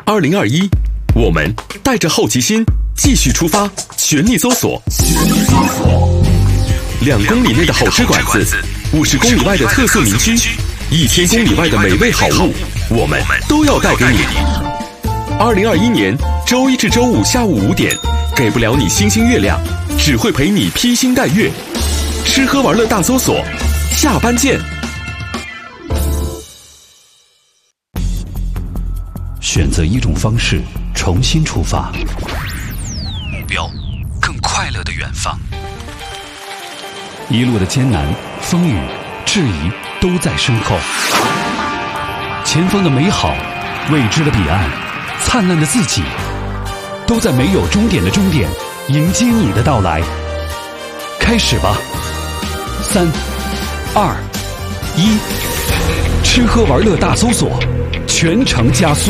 2021，我们带着好奇心继续出发，全力搜索。2公里内的好吃馆子，50公里外的特色民居，1000公里外的美味好物，我们都要带给你。2021年周一至周五下午5点，给不了你星星月亮，只会陪你披星戴月。吃喝玩乐大搜索，下班见。 选择一种方式，重新出发，目标更快乐的远方。一路的艰难、风雨、质疑都在身后，前方的美好、未知的彼岸、灿烂的自己，都在没有终点的终点迎接你的到来。开始吧，3、2、1，吃喝玩乐大搜索，全程加速。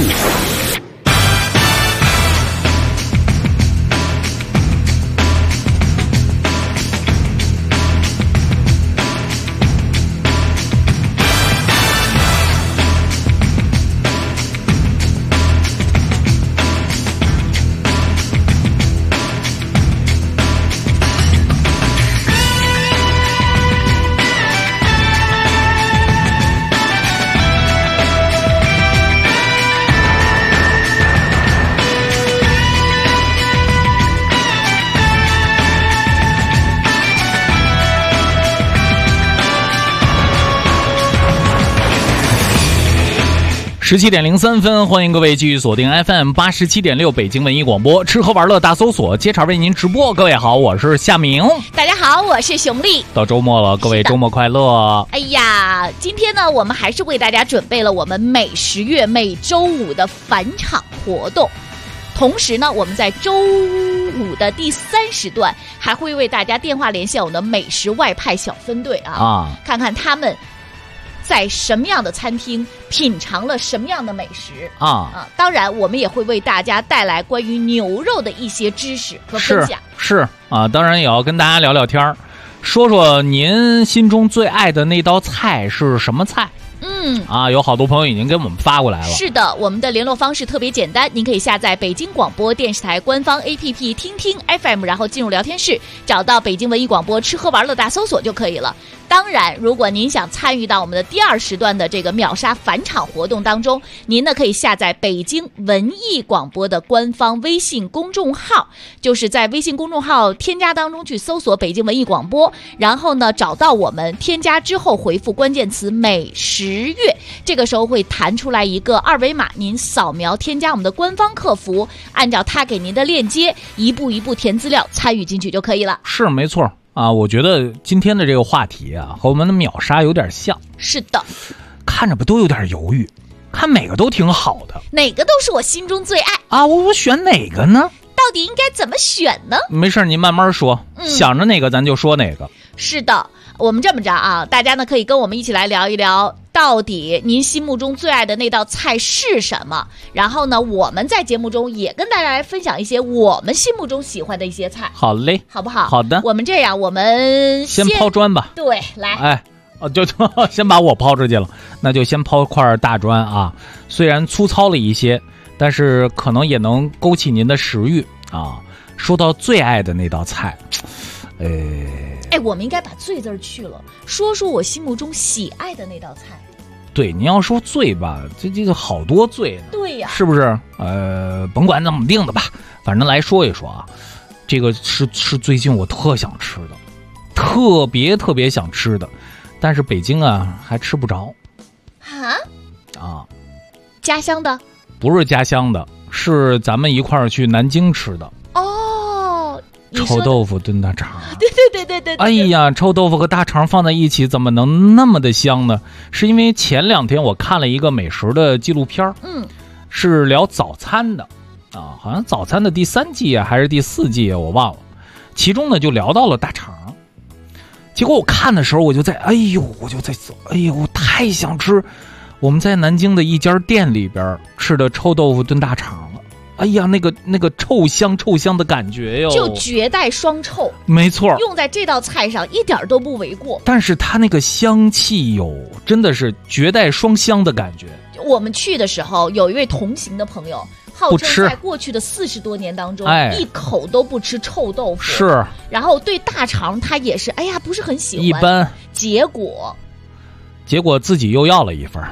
17点03分，欢迎各位继续锁定 FM 87.6北京文艺广播，吃喝玩乐大搜索，接茬为您直播。各位好，我是夏明。 大家好，我是熊丽。 到周末了，各位周末快乐。 哎呀，今天呢，我们还是为大家准备了我们每10月每周五的返场活动。同时呢，我们在周五的第3时段还会为大家电话连线我们的美食外派小分队看看他们在什么样的餐厅品尝了什么样的美食当然我们也会为大家带来关于牛肉的一些知识和分享。 是当然也要跟大家聊聊天，说说您心中最爱的那道菜是什么菜。有好多朋友已经给我们发过来了。 是的，我们的联络方式特别简单，您可以下载北京广播电视台官方 APP 听听 FM， 然后进入聊天室，找到北京文艺广播吃喝玩乐大搜索就可以了。当然，如果您想参与到我们的第2时段的这个秒杀返场活动当中，您呢可以下载北京文艺广播的官方微信公众号，就是在微信公众号添加当中去搜索北京文艺广播，然后呢找到我们，添加之后回复关键词美食月，这个时候会弹出来一个2维码，您扫描添加我们的官方客服，按照他给您的链接一步一步填资料参与进去就可以了。 是没错我觉得今天的这个话题和我们的秒杀有点像。 是的， 看着不都有点犹豫，看每个都挺好的， 哪个都是我心中最爱我选哪个呢？ 到底应该怎么选呢？ 没事，您慢慢说，想着哪个咱就说哪个。 是的，我们这么着大家呢可以跟我们一起来聊一聊，到底您心目中最爱的那道菜是什么？然后呢，我们在节目中也跟大家来分享一些我们心目中喜欢的一些菜。 好嘞， 好不好？ 好的， 我们这样，我们先抛砖吧。 对，来， 就先把我抛出去了，那就先抛块大砖虽然粗糙了一些，但是可能也能勾起您的食欲说到最爱的那道菜， 我们应该把最字去了，说说我心目中喜爱的那道菜。 对，您要说最吧，这个好多最呢。 对呀， 是不是？甭管怎么定的吧，反正来说一说这个是最近我特想吃的，特别想吃的，但是北京还吃不着。 家乡的？ 不是家乡的，是咱们一块儿去南京吃的。臭豆腐炖大肠。 对。 哎呀，臭豆腐和大肠放在一起怎么能那么的香呢？是因为前2天我看了一个美食的纪录片，是聊早餐的好像早餐的第3季还是第4季我忘了，其中呢就聊到了大肠。结果我看的时候我就在我太想吃我们在南京的一家店里边吃的臭豆腐炖大肠了。那个臭香的感觉哟， 就绝代双臭。 没错， 用在这道菜上一点都不为过。 但是它那个香气真的是绝代双香的感觉。 我们去的时候，有一位同行的朋友，号称在过去的40多年当中，一口都不吃臭豆腐。 是。 然后对大肠他也是，哎呀，不是很喜欢。 一般。 结果自己又要了一份。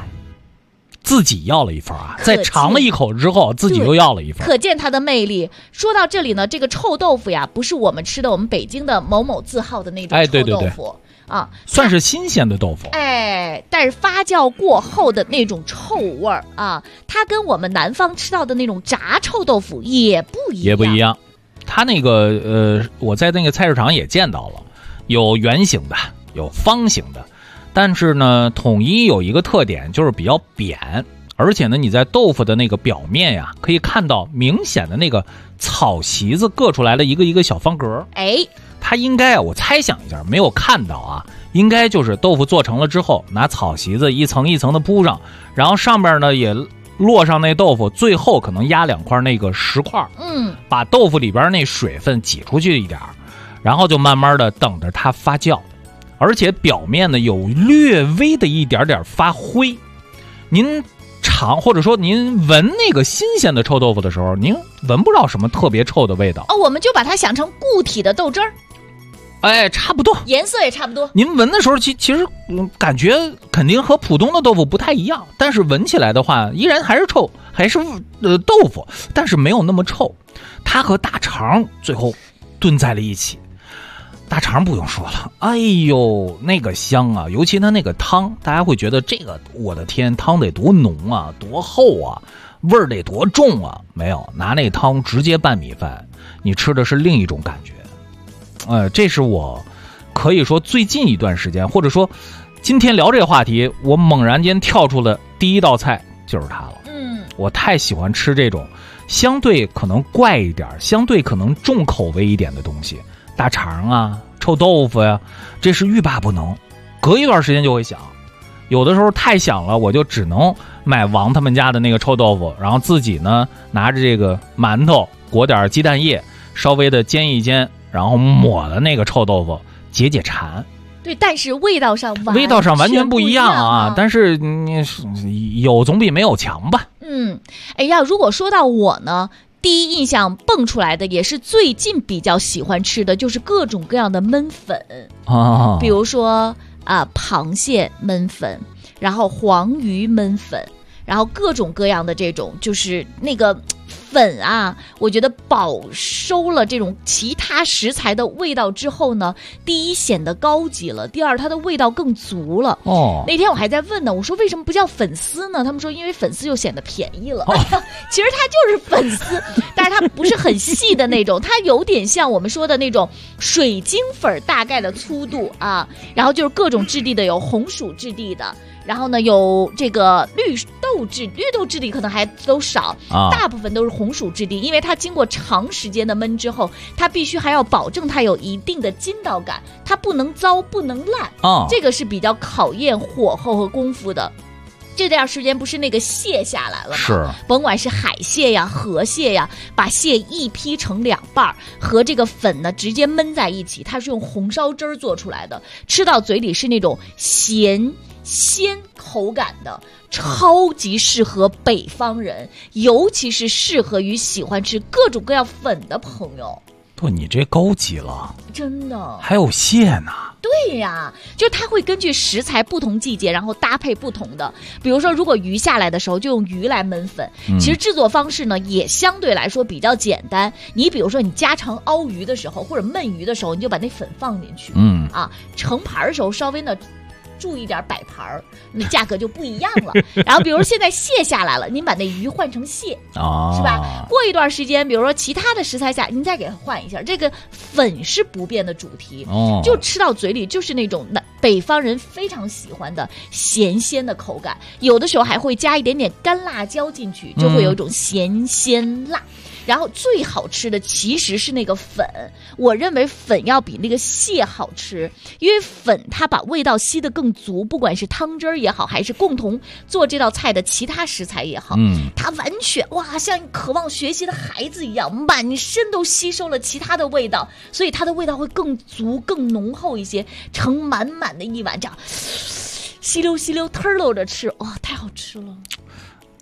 啊！在尝了一口之后，自己又要了一份， 可见它的魅力。说到这里呢，这个臭豆腐呀，不是我们吃的我们北京的某某字号的那种臭豆腐， 对啊，算是新鲜的豆腐。 但是发酵过后的那种臭味儿啊，它跟我们南方吃到的那种炸臭豆腐也不一样。 它那个我在那个菜市场也见到了，有圆形的，有方形的。但是呢，统一有一个特点，就是比较扁，而且呢，你在豆腐的那个表面呀，可以看到明显的那个草席子硌出来了一个小方格。它应该我猜想一下，没有看到啊，应该就是豆腐做成了之后，拿草席子一层一层的铺上，然后上面呢也落上那豆腐，最后可能压2块那个石块，把豆腐里边那水分挤出去一点，然后就慢慢的等着它发酵。而且表面呢有略微的一点点发灰，您尝或者说您闻那个新鲜的臭豆腐的时候，您闻不到什么特别臭的味道。 我们就把它想成固体的豆汁儿， 差不多， 颜色也差不多。 您闻的时候，其实感觉肯定和普通的豆腐不太一样，但是闻起来的话，依然还是臭，还是豆腐，但是没有那么臭。它和大肠最后炖在了一起。大肠不用说了，哎呦，那个香啊！尤其它那个汤，大家会觉得这个，我的天，汤得多浓啊，多厚啊，味儿得多重啊！没有，拿那汤直接拌米饭，你吃的是另一种感觉。这是我可以说最近一段时间，或者说今天聊这个话题，我猛然间跳出了第一道菜就是它了。我太喜欢吃这种相对可能怪一点、相对可能重口味一点的东西。大肠啊，臭豆腐呀，这是欲罢不能。隔一段时间就会想，有的时候太想了，我就只能买王他们家的那个臭豆腐，然后自己呢拿着这个馒头裹点鸡蛋液，稍微的煎一煎，然后抹了那个臭豆腐解解馋。 对，但是味道上完全不一样啊！但是有总比没有强吧？ 如果说到我呢？第一印象蹦出来的也是最近比较喜欢吃的，就是各种各样的焖粉比如说螃蟹焖粉，然后黄鱼焖粉，然后各种各样的这种就是那个粉啊，我觉得饱收了这种其他食材的味道之后呢，第一显得高级了，第二它的味道更足了。那天我还在问呢，我说为什么不叫粉丝呢？他们说因为粉丝就显得便宜了。其实它就是粉丝，但是它不是很细的那种，它有点像我们说的那种水晶粉大概的粗度啊。然后就是各种质地的，有红薯质地的。然后呢，有这个绿豆质地可能还都少，大部分都是红薯质地，因为它经过长时间的焖之后，它必须还要保证它有一定的筋道感，它不能糟不能烂，这个是比较考验火候和功夫的。这段时间不是那个蟹下来了吗？ 是， 甭管是海蟹呀、河蟹呀，把蟹一劈成2半，和这个粉呢直接焖在一起，它是用红烧汁儿做出来的，吃到嘴里是那种咸鲜口感的，超级适合北方人，尤其是适合于喜欢吃各种各样粉的朋友。 不，你这高级了， 真的。 还有蟹呢。 对呀，就它会根据食材不同季节，然后搭配不同的。比如说，如果鱼下来的时候，就用鱼来焖粉。其实制作方式呢，也相对来说比较简单。你比如说，你家常熬鱼的时候，或者焖鱼的时候，你就把那粉放进去。盛盘的时候稍微呢注意点摆盘，那价格就不一样了。然后比如现在蟹下来了，您把那鱼换成蟹，是吧？过一段时间，比如说其他的食材下，您再给它换一下。这个粉是不变的主题，就吃到嘴里就是那种北方人非常喜欢的咸鲜的口感，有的时候还会加一点点干辣椒进去，就会有一种咸鲜辣。然后最好吃的其实是那个粉，我认为粉要比那个蟹好吃，因为粉它把味道吸得更足，不管是汤汁儿也好，还是共同做这道菜的其他食材也好，它完全像渴望学习的孩子一样，满身都吸收了其他的味道，所以它的味道会更足更浓厚一些，盛满满的一碗，这样吸溜吸溜吞溜着吃，太好吃了。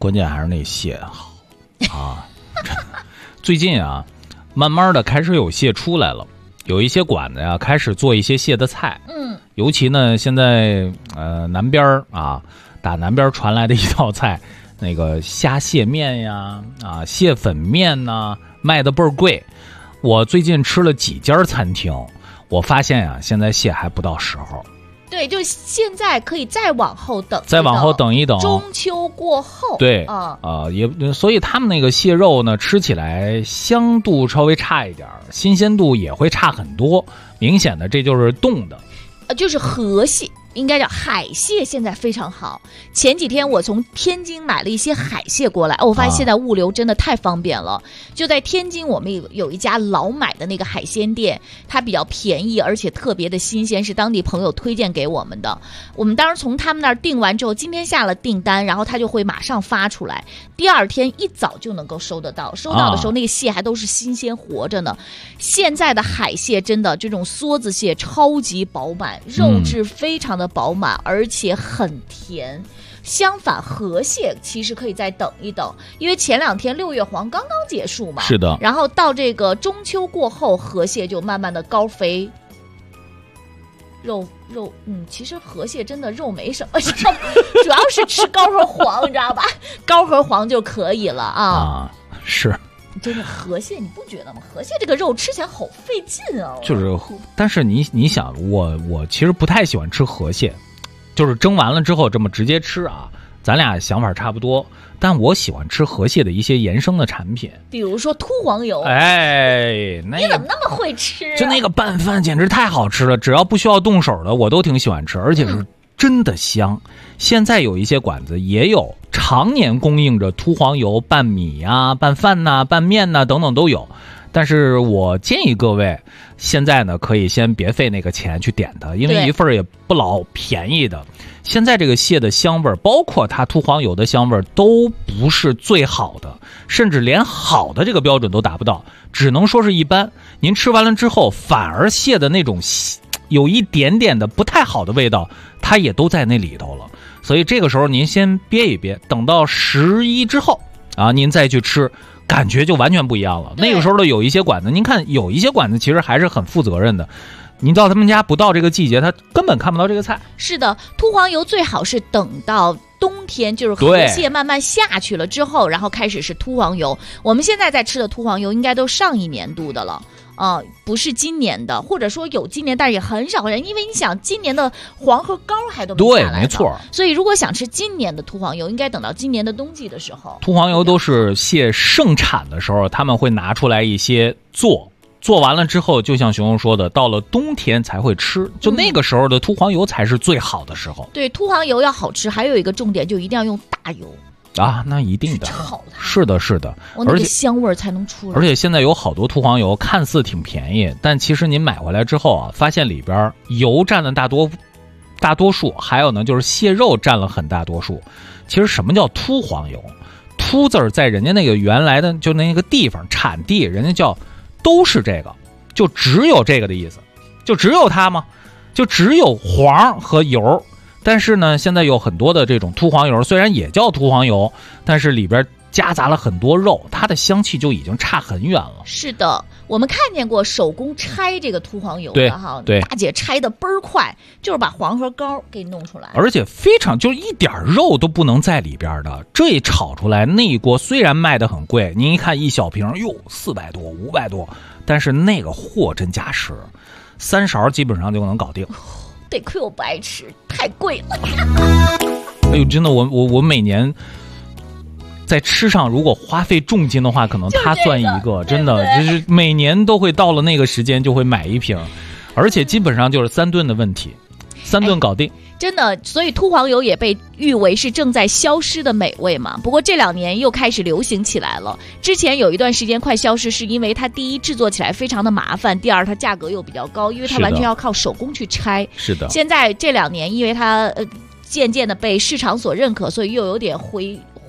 关键还是那蟹好啊。最近啊，慢慢的开始有蟹出来了，有一些馆子呀开始做一些蟹的菜。尤其呢，现在南边啊，打南边传来的一道菜，那个虾蟹面呀，蟹粉面呐，卖的倍儿贵。我最近吃了几家餐厅，我发现呀，现在蟹还不到时候。 对，就现在可以再往后等， 再往后等一等， 中秋过后。 对也所以他们那个蟹肉呢，吃起来香度稍微差一点，新鲜度也会差很多。明显的，这就是冻的。 就是河蟹，应该叫海蟹，现在非常好。前几天我从天津买了一些海蟹过来，我发现现在物流真的太方便了。就在天津，我们有一家老买的那个海鲜店，它比较便宜，而且特别的新鲜，是当地朋友推荐给我们的。我们当时从他们那儿订完之后，今天下了订单，然后他就会马上发出来，第二天一早就能够收得到。收到的时候，那个蟹还都是新鲜活着呢。现在的海蟹真的这种梭子蟹超级饱满，肉质非常的饱满，而且很甜。相反，河蟹其实可以再等一等，因为前2天6月黄刚刚结束嘛。 是的。 然后到这个中秋过后，河蟹就慢慢的高肥。肉，其实河蟹真的肉没什么，主要是吃膏和黄，你知道吧？膏和黄就可以了啊。 是。 真的河蟹你不觉得吗？河蟹这个肉吃起来好费劲啊。 就是，但是你想，我其实不太喜欢吃河蟹，就是蒸完了之后这么直接吃啊。咱俩想法差不多，但我喜欢吃河蟹的一些衍生的产品， 比如说秃黄油。 你怎么那么会吃啊？ 就那个拌饭简直太好吃了，只要不需要动手的我都挺喜欢吃，而且是真的香。现在有一些馆子也有常年供应着秃黄油拌米啊、拌饭呐、拌面呐等等都有。但是我建议各位，现在呢可以先别费那个钱去点它，因为一份也不老便宜的。现在这个蟹的香味，包括它秃黄油的香味，都不是最好的，甚至连好的这个标准都达不到，只能说是一般。您吃完了之后，反而蟹的那种有一点点的不太好的味道，它也都在那里头了。所以这个时候您先憋一憋，等到11之后啊，您再去吃，感觉就完全不一样了。那个时候的有一些馆子，您看有一些馆子其实还是很负责任的。您到他们家不到这个季节，他根本看不到这个菜。 是的，秃黄油最好是等到冬天，就是河蟹慢慢下去了之后，然后开始是秃黄油。我们现在在吃的秃黄油应该都上一年度的了。不是今年的，或者说有今年，但是也很少人，因为你想今年的黄和膏还都没下来。 对，没错。 所以如果想吃今年的秃黄油，应该等到今年的冬季的时候。 秃黄油都是蟹盛产的时候，他们会拿出来一些做完了之后，就像熊熊说的，到了冬天才会吃，就那个时候的秃黄油才是最好的时候。 对，秃黄油要好吃，还有一个重点就一定要用大油。 那一定的，是的， 而且香味才能出来。 而且现在有好多秃黄油看似挺便宜，但其实您买回来之后啊，发现里边油占了大多数，还有呢就是蟹肉占了很大多数。其实什么叫秃黄油？秃字在人家那个原来的就那个地方产地，人家叫都是这个，就只有这个的意思，就只有它吗？就只有黄和油。但是呢，现在有很多的这种秃黄油，虽然也叫秃黄油，但是里边夹杂了很多肉，它的香气就已经差很远了。 是的，我们看见过手工拆这个秃黄油的哈， 对， 大姐拆的倍儿快，就是把黄和膏给弄出来， 而且非常就一点肉都不能在里边的。这一炒出来，那一锅虽然卖的很贵，您一看一小瓶，400多、500多，但是那个货真价实，3勺基本上就能搞定。 得亏我不爱吃，太贵了。 哎呦，真的，我每年在吃上如果花费重金的话，可能它算一个，真的就是每年都会到了那个时间就会买一瓶，而且基本上就是3顿的问题，3顿搞定。 真的，所以秃黄油也被誉为是正在消失的美味嘛。不过这2年又开始流行起来了。之前有一段时间快消失，是因为它第一制作起来非常的麻烦，第二它价格又比较高，因为它完全要靠手工去拆。 是的。现在这2年，因为它渐渐的被市场所认可，所以又有点回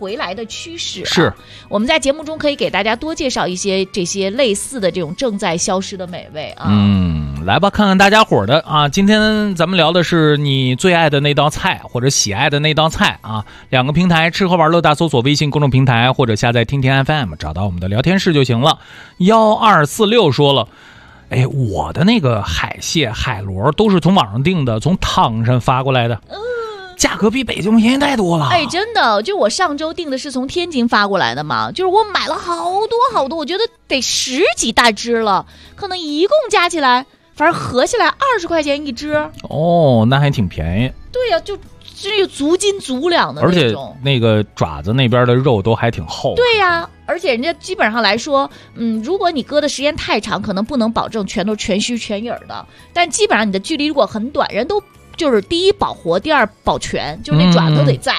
回来的趋势啊。 是， 我们在节目中可以给大家多介绍一些这些类似的这种正在消失的美味啊。 来吧，看看大家伙的啊！今天咱们聊的是你最爱的那道菜或者喜爱的那道菜啊。2个平台，吃喝玩乐大搜索微信公众平台或者下载听听 FM， 找到我们的聊天室就行了。1246说了，哎，我的那个海蟹、海螺都是从网上订的，从唐山发过来的，价格比北京便宜太多了。 哎，真的，就我上周订的是从天津发过来的嘛，就是我买了好多，我觉得得10几大只了，可能一共加起来，反正合起来20块钱一只。 哦，那还挺便宜。 对呀，就只有足斤足两的那种， 而且那个爪子那边的肉都还挺厚。 对呀，而且人家基本上来说，如果你搁的时间太长，可能不能保证全都全须全影的，但基本上你的距离如果很短，人都就是第一保活，第二保全，就是那爪子都得在。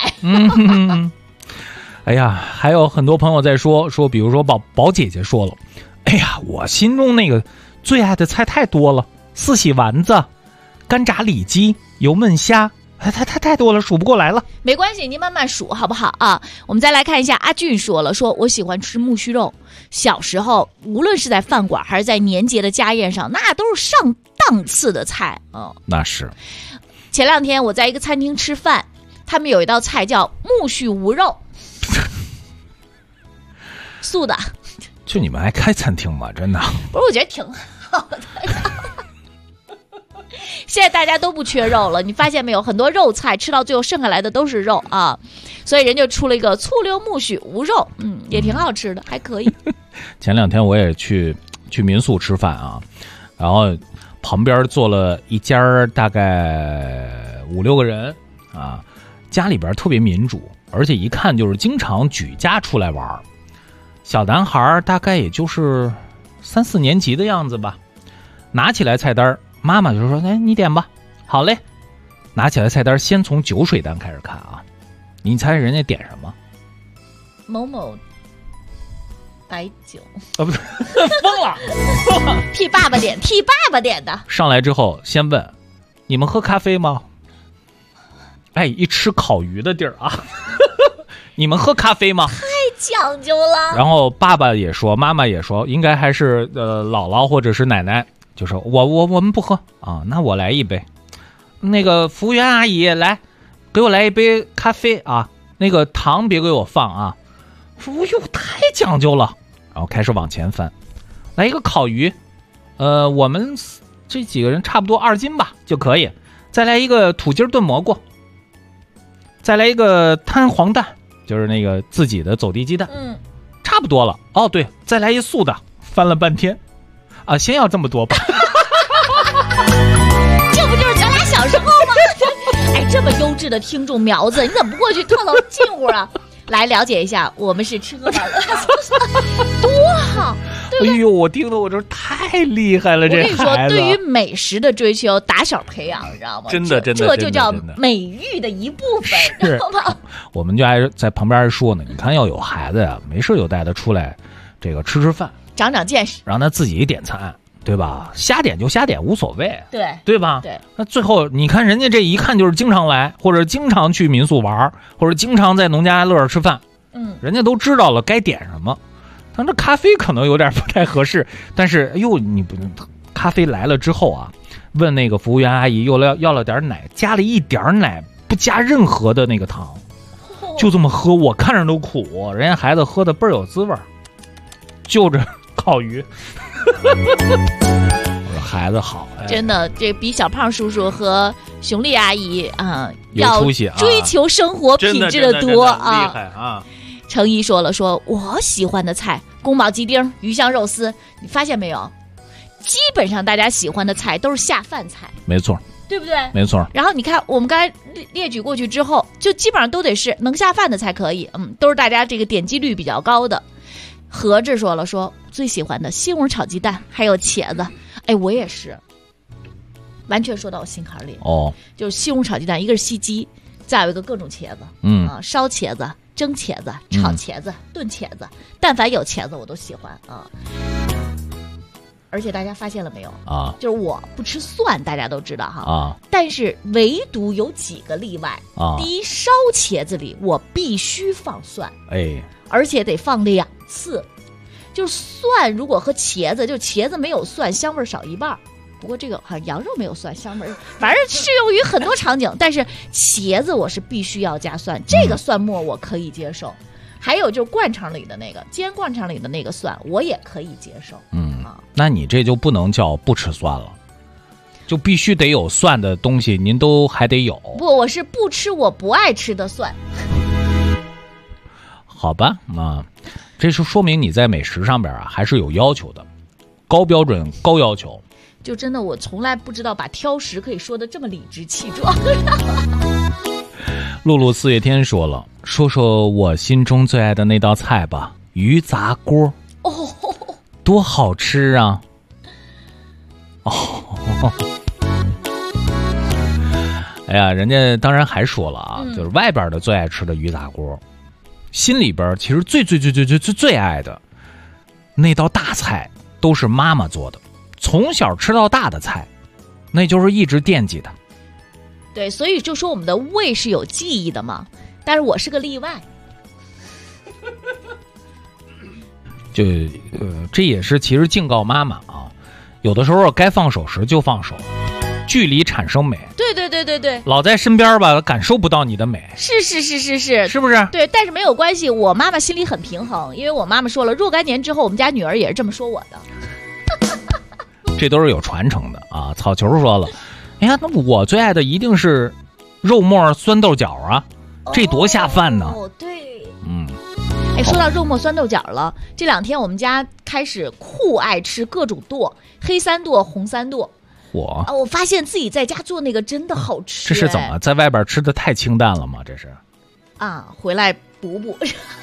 哎呀，还有很多朋友在说，比如说宝姐姐说了，哎呀，我心中那个最爱的菜太多了，四喜丸子、干炸里脊、油焖虾。太多了，数不过来了。 没关系，您慢慢数好不好啊？我们再来看一下，阿俊说了，说我喜欢吃木须肉。小时候，无论是在饭馆还是在年节的家宴上，那都是上档次的菜哦。 那是。 前2天我在一个餐厅吃饭，他们有一道菜叫木须无肉，素的。 就你们还开餐厅吗？真的？ 不是，我觉得挺好的呀。现在大家都不缺肉了，你发现没有？很多肉菜吃到最后剩下来的都是肉啊，所以人就出了一个醋溜木须无肉，也挺好吃的，还可以。 前2天我也去民宿吃饭啊，然后旁边坐了一家大概5、6个人啊，家里边特别民主，而且一看就是经常举家出来玩。小男孩大概也就是3、4年级的样子吧，拿起来菜单。妈妈就说：“哎，你点吧。”好嘞，拿起来菜单，先从酒水单开始看啊。你猜人家点什么？ 某某白酒啊，不是，疯了！ 替爸爸点的。 上来之后先问：“你们喝咖啡吗？”哎，一吃烤鱼的地儿啊，你们喝咖啡吗？ 太讲究了。 然后爸爸也说，妈妈也说，应该还是姥姥或者是奶奶。就说我们不喝啊，那我来一杯。那个服务员阿姨来，给我来一杯咖啡啊，那个糖别给我放啊。说哟，太讲究了。然后开始往前翻，来一个烤鱼，我们这几个人差不多2斤吧就可以。再来一个土鸡炖蘑菇，再来一个摊黄蛋，就是那个自己的走地鸡蛋，差不多了。哦对，再来一素的。翻了半天。啊，先要这么多吧。 这不就是咱俩小时候吗？哎，这么优质的听众苗子，你怎么不过去套近乎啊？来了解一下，我们是吃喝玩乐，多好！对不对？ 哎呦，我听得我这太厉害了，这孩子。 我跟你说，对于美食的追求，打小培养，你知道吗？ 真的，这就叫美育的一部分，知道吗？ 我们就还在旁边说呢，你看要有孩子呀，没事就带他出来，这个吃饭。 长长见识， 让他自己点餐，对吧？瞎点就瞎点，无所谓，对吧？ 对。 那最后你看人家这一看就是经常来，或者经常去民宿玩，或者经常在农家乐吃饭，人家都知道了该点什么。但这咖啡可能有点不太合适，但是哎呦，你不咖啡来了之后啊，问那个服务员阿姨要了点奶，加了一点奶，不加任何的那个糖，就这么喝，我看着都苦，人家孩子喝的倍儿有滋味，就着。烤鱼，我说孩子好， 真的，这比小胖叔叔和熊丽阿姨啊要追求生活品质的多啊！ 厉害啊！ 程一说了，说我喜欢的菜，宫保鸡丁、鱼香肉丝，你发现没有？基本上大家喜欢的菜都是下饭菜， 没错， 对不对？ 没错。 然后你看，我们刚才列举过去之后，就基本上都得是能下饭的才可以，都是大家这个点击率比较高的。何志说了，说最喜欢的西红柿炒鸡蛋，还有茄子。哎，我也是，完全说到我心坎里。 哦， 就是西红柿炒鸡蛋，一个是西鸡，再有一个各种茄子，烧茄子、蒸茄子、炒茄子、炖茄子，但凡有茄子我都喜欢啊。 而且大家发现了没有啊？ 就是我不吃蒜，大家都知道哈啊。 但是唯独有几个例外啊。 第一，烧茄子里我必须放蒜， 哎， 而且得放2次。就是蒜如果和茄子，就茄子没有蒜，香味少一半。不过这个好像羊肉没有蒜，香味反正适用于很多场景。但是茄子我是必须要加蒜，这个蒜末我可以接受。还有就是灌肠里的那个煎灌肠里的那个蒜，我也可以接受。 那你这就不能叫不吃蒜了，就必须得有蒜的东西，您都还得有。 不，我是不吃我不爱吃的蒜。 好吧，这是说明你在美食上边还是有要求的，高标准高要求。 就真的我从来不知道把挑食可以说的这么理直气壮。 露露4月天说了，说说我心中最爱的那道菜吧，鱼杂锅。 哦， 多好吃啊！哎呀，人家当然还说了啊，就是外边的最爱吃的鱼杂锅，心里边其实最爱的那道大菜都是妈妈做的，从小吃到大的菜，那就是一直惦记的。 对，所以就说我们的胃是有记忆的嘛，但是我是个例外。 这也是其实敬告妈妈啊，有的时候该放手时就放手，距离产生美。 对， 老在身边吧，感受不到你的美。 是， 是不是？ 对，但是没有关系，我妈妈心里很平衡，因为我妈妈说了，若干年之后，我们家女儿也是这么说我的。 这都是有传承的啊。草球说了，哎呀，那我最爱的一定是肉末酸豆角啊，这多下饭呢。 哦，对，哎，说到肉末酸豆角了，这2天我们家开始酷爱吃各种剁，黑三剁、红三剁。我发现自己在家做那个真的好吃。 这是怎么在外边吃的太清淡了吗？这是啊，回来补。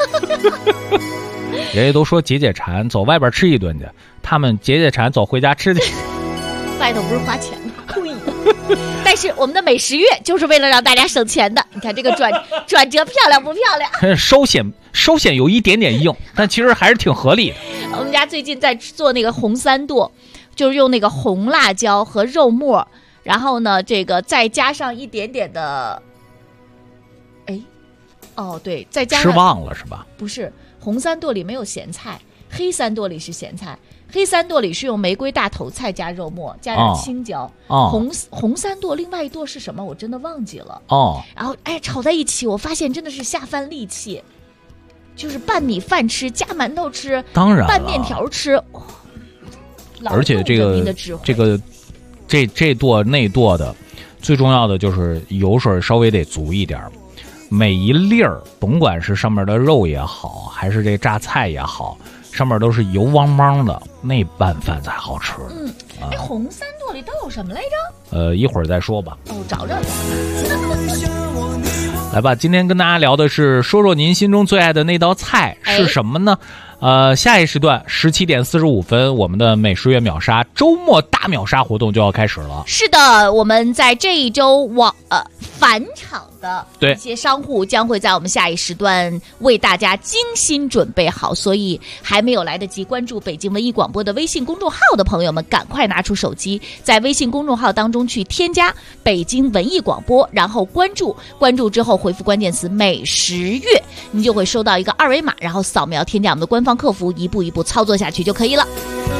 人家都说解馋，走外边吃一顿去，他们解馋走回家吃去。 外头不是花钱吗？故意的。但是我们的美食月就是为了让大家省钱的。你看这个转折漂亮不漂亮？ 稍显有一点点硬，但其实还是挺合理的。 我们家最近在做那个红三剁，就是用那个红辣椒和肉末，然后呢，这个再加上一点点的，对，再加上吃忘了是吧？ 不是，红三剁里没有咸菜，黑三剁里是咸菜。黑三剁里是用玫瑰大头菜加肉末，加点青椒。红三剁另外一剁是什么？我真的忘记了。然后炒在一起，我发现真的是下饭利器，就是拌米饭吃，加馒头吃， 当然拌面条吃。 而且这剁那剁的，最重要的就是油水稍微得足一点，每一粒儿，甭管是上面的肉也好，还是这榨菜也好，上面都是油汪汪的，那拌饭才好吃。 红三剁里都有什么来着？ 一会儿再说吧。 找找。 来吧，今天跟大家聊的是说说您心中最爱的那道菜是什么呢？下一时段17点45分，我们的美食月秒杀周末大秒杀活动就要开始了。 是的，我们在这一周返场的一些商户将会在我们下一时段为大家精心准备好，所以还没有来得及关注北京文艺广播的微信公众号的朋友们，赶快拿出手机，在微信公众号当中去添加北京文艺广播，然后关注之后回复关键词美食月，你就会收到一个2维码，然后扫描添加我们的官方客服，一步一步操作下去就可以了。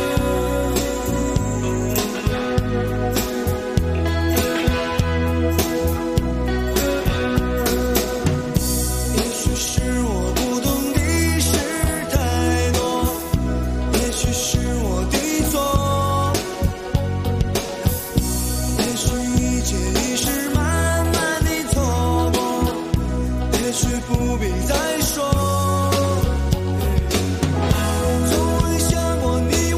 不必再说，从未想过你。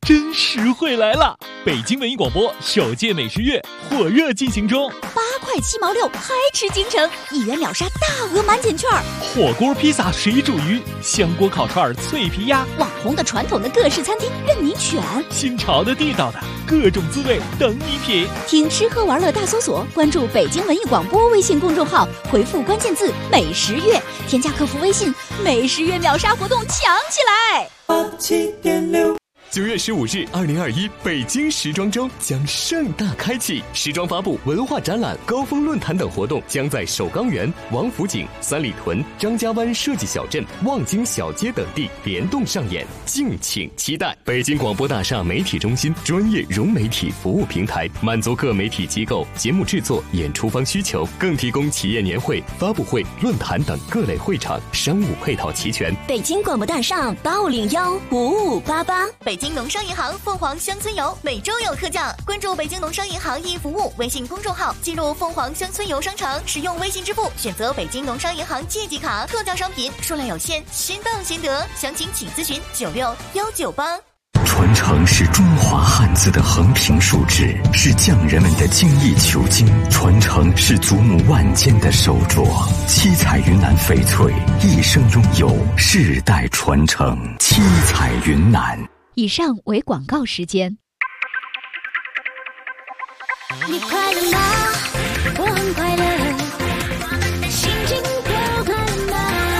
真实惠来了！北京文艺广播首届美食月火热进行中 ，8块7毛6，嗨吃京城，1元秒杀大额满减券， 火锅、披萨、水煮鱼、香锅、烤串、脆皮鸭， 网红的、传统的各式餐厅任你选， 新潮的、地道的各种滋味等你品。 听吃喝玩乐大搜索，关注北京文艺广播微信公众号，回复关键字美食月，添加客服微信，美食月秒杀活动抢起来 ！87.6。9月15日，2021北京时装周将盛大开启，时装发布、文化展览、高峰论坛等活动将在首钢园、王府井、三里屯、张家湾设计小镇、望京小街等地联动上演，敬请期待。北京广播大厦媒体中心专业融媒体服务平台，满足各媒体机构节目制作、演出方需求，更提供企业年会、发布会、论坛等各类会场，商务配套齐全。 北京广播大厦8515588。 北京农商银行凤凰乡村游每周有特价，关注北京农商银行易服务微信公众号，进入凤凰乡村游商城，使用微信支付，选择北京农商银行借记卡，特价商品数量有限，先到先得，详情请咨询96198。 传承是中华汉字的横平竖直，是匠人们的精益求精；传承是祖母万间的手镯。七彩云南翡翠一生拥有，世代传承。七彩云南。 以上为广告时间。 你快乐吗？我很快乐，心情够快乐吗？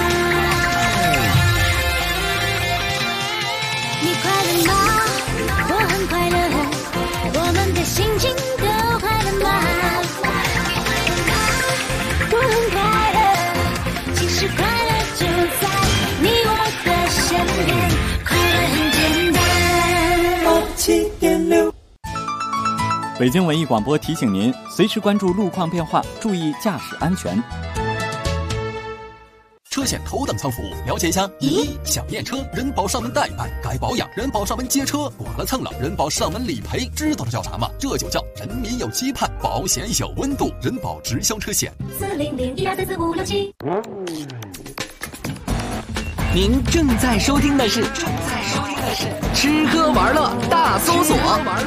你快乐吗？我很快乐，我们的心情都快乐吗？我很快乐，其实快乐就在你我的身边，快乐很简单。87.6。 北京文艺广播提醒您，随时关注路况变化，注意驾驶安全。 车险头等舱服务，了解一下。小验车，人保上门代办；该保养，人保上门接车；剐了蹭了，人保上门理赔。知道这叫啥吗？这就叫人民有期盼，保险有温度。人保直销车险。 40012344567。 您正在收听的是吃喝玩乐大搜索。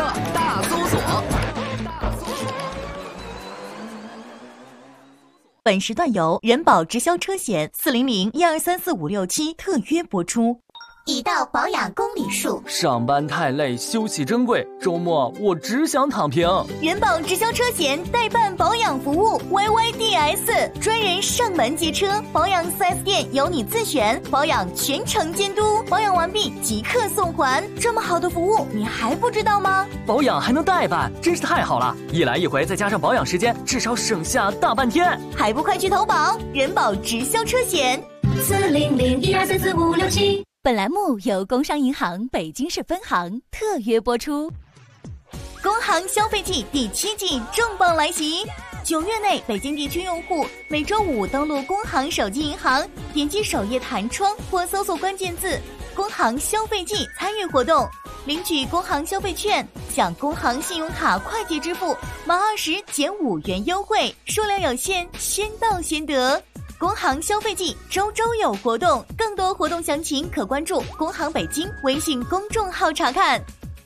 本时段由人保直销车险40012344567特约播出。 已到保养公里数， 上班太累，休息珍贵，周末我只想躺平。 人保直销车险代办保养服务 YYDS， 专人上门接车，保养 4S 店由你自选，保养全程监督，保养完毕即刻送还。这么好的服务你还不知道吗？ 保养还能代办，真是太好了，一来一回再加上保养时间，至少省下大半天。 还不快去投保人保直销车险 40012344567。 本栏目由工商银行北京市分行特约播出。 工行消费季第7季重磅来袭，9月内北京地区用户每周5登录工行手机银行，点击首页弹窗或搜索关键字工行消费季参与活动，领取工行消费券，享工行信用卡快捷支付满20减5元优惠，数量有限，先到先得。工行消费季周周有活动，更多活动详情可关注工行北京微信公众号查看。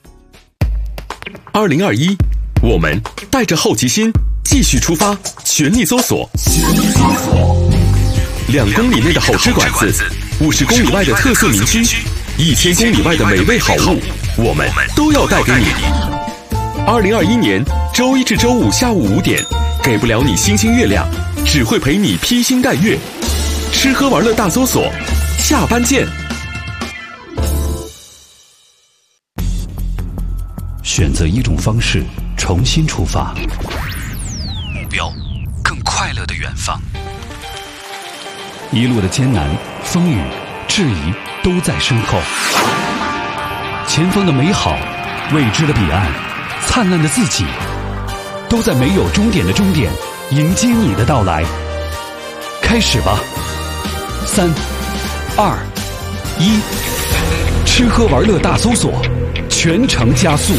2021，我们带着好奇心继续出发，全力搜索，2公里内的好吃馆子，50公里外的特色名区，1000公里外的美味好物，我们都要带给你。2021年周一至周五下午5点，给不了你星星月亮，只会陪你披星戴月。吃喝玩乐大搜索，下班见。 选择一种方式，重新出发， 目标更快乐的远方。 一路的艰难、风雨、质疑都在身后，前方的美好、未知的彼岸、灿烂的自己，都在没有终点的终点迎接你的到来。开始吧，3、2、1，吃喝玩乐大搜索，全程加速。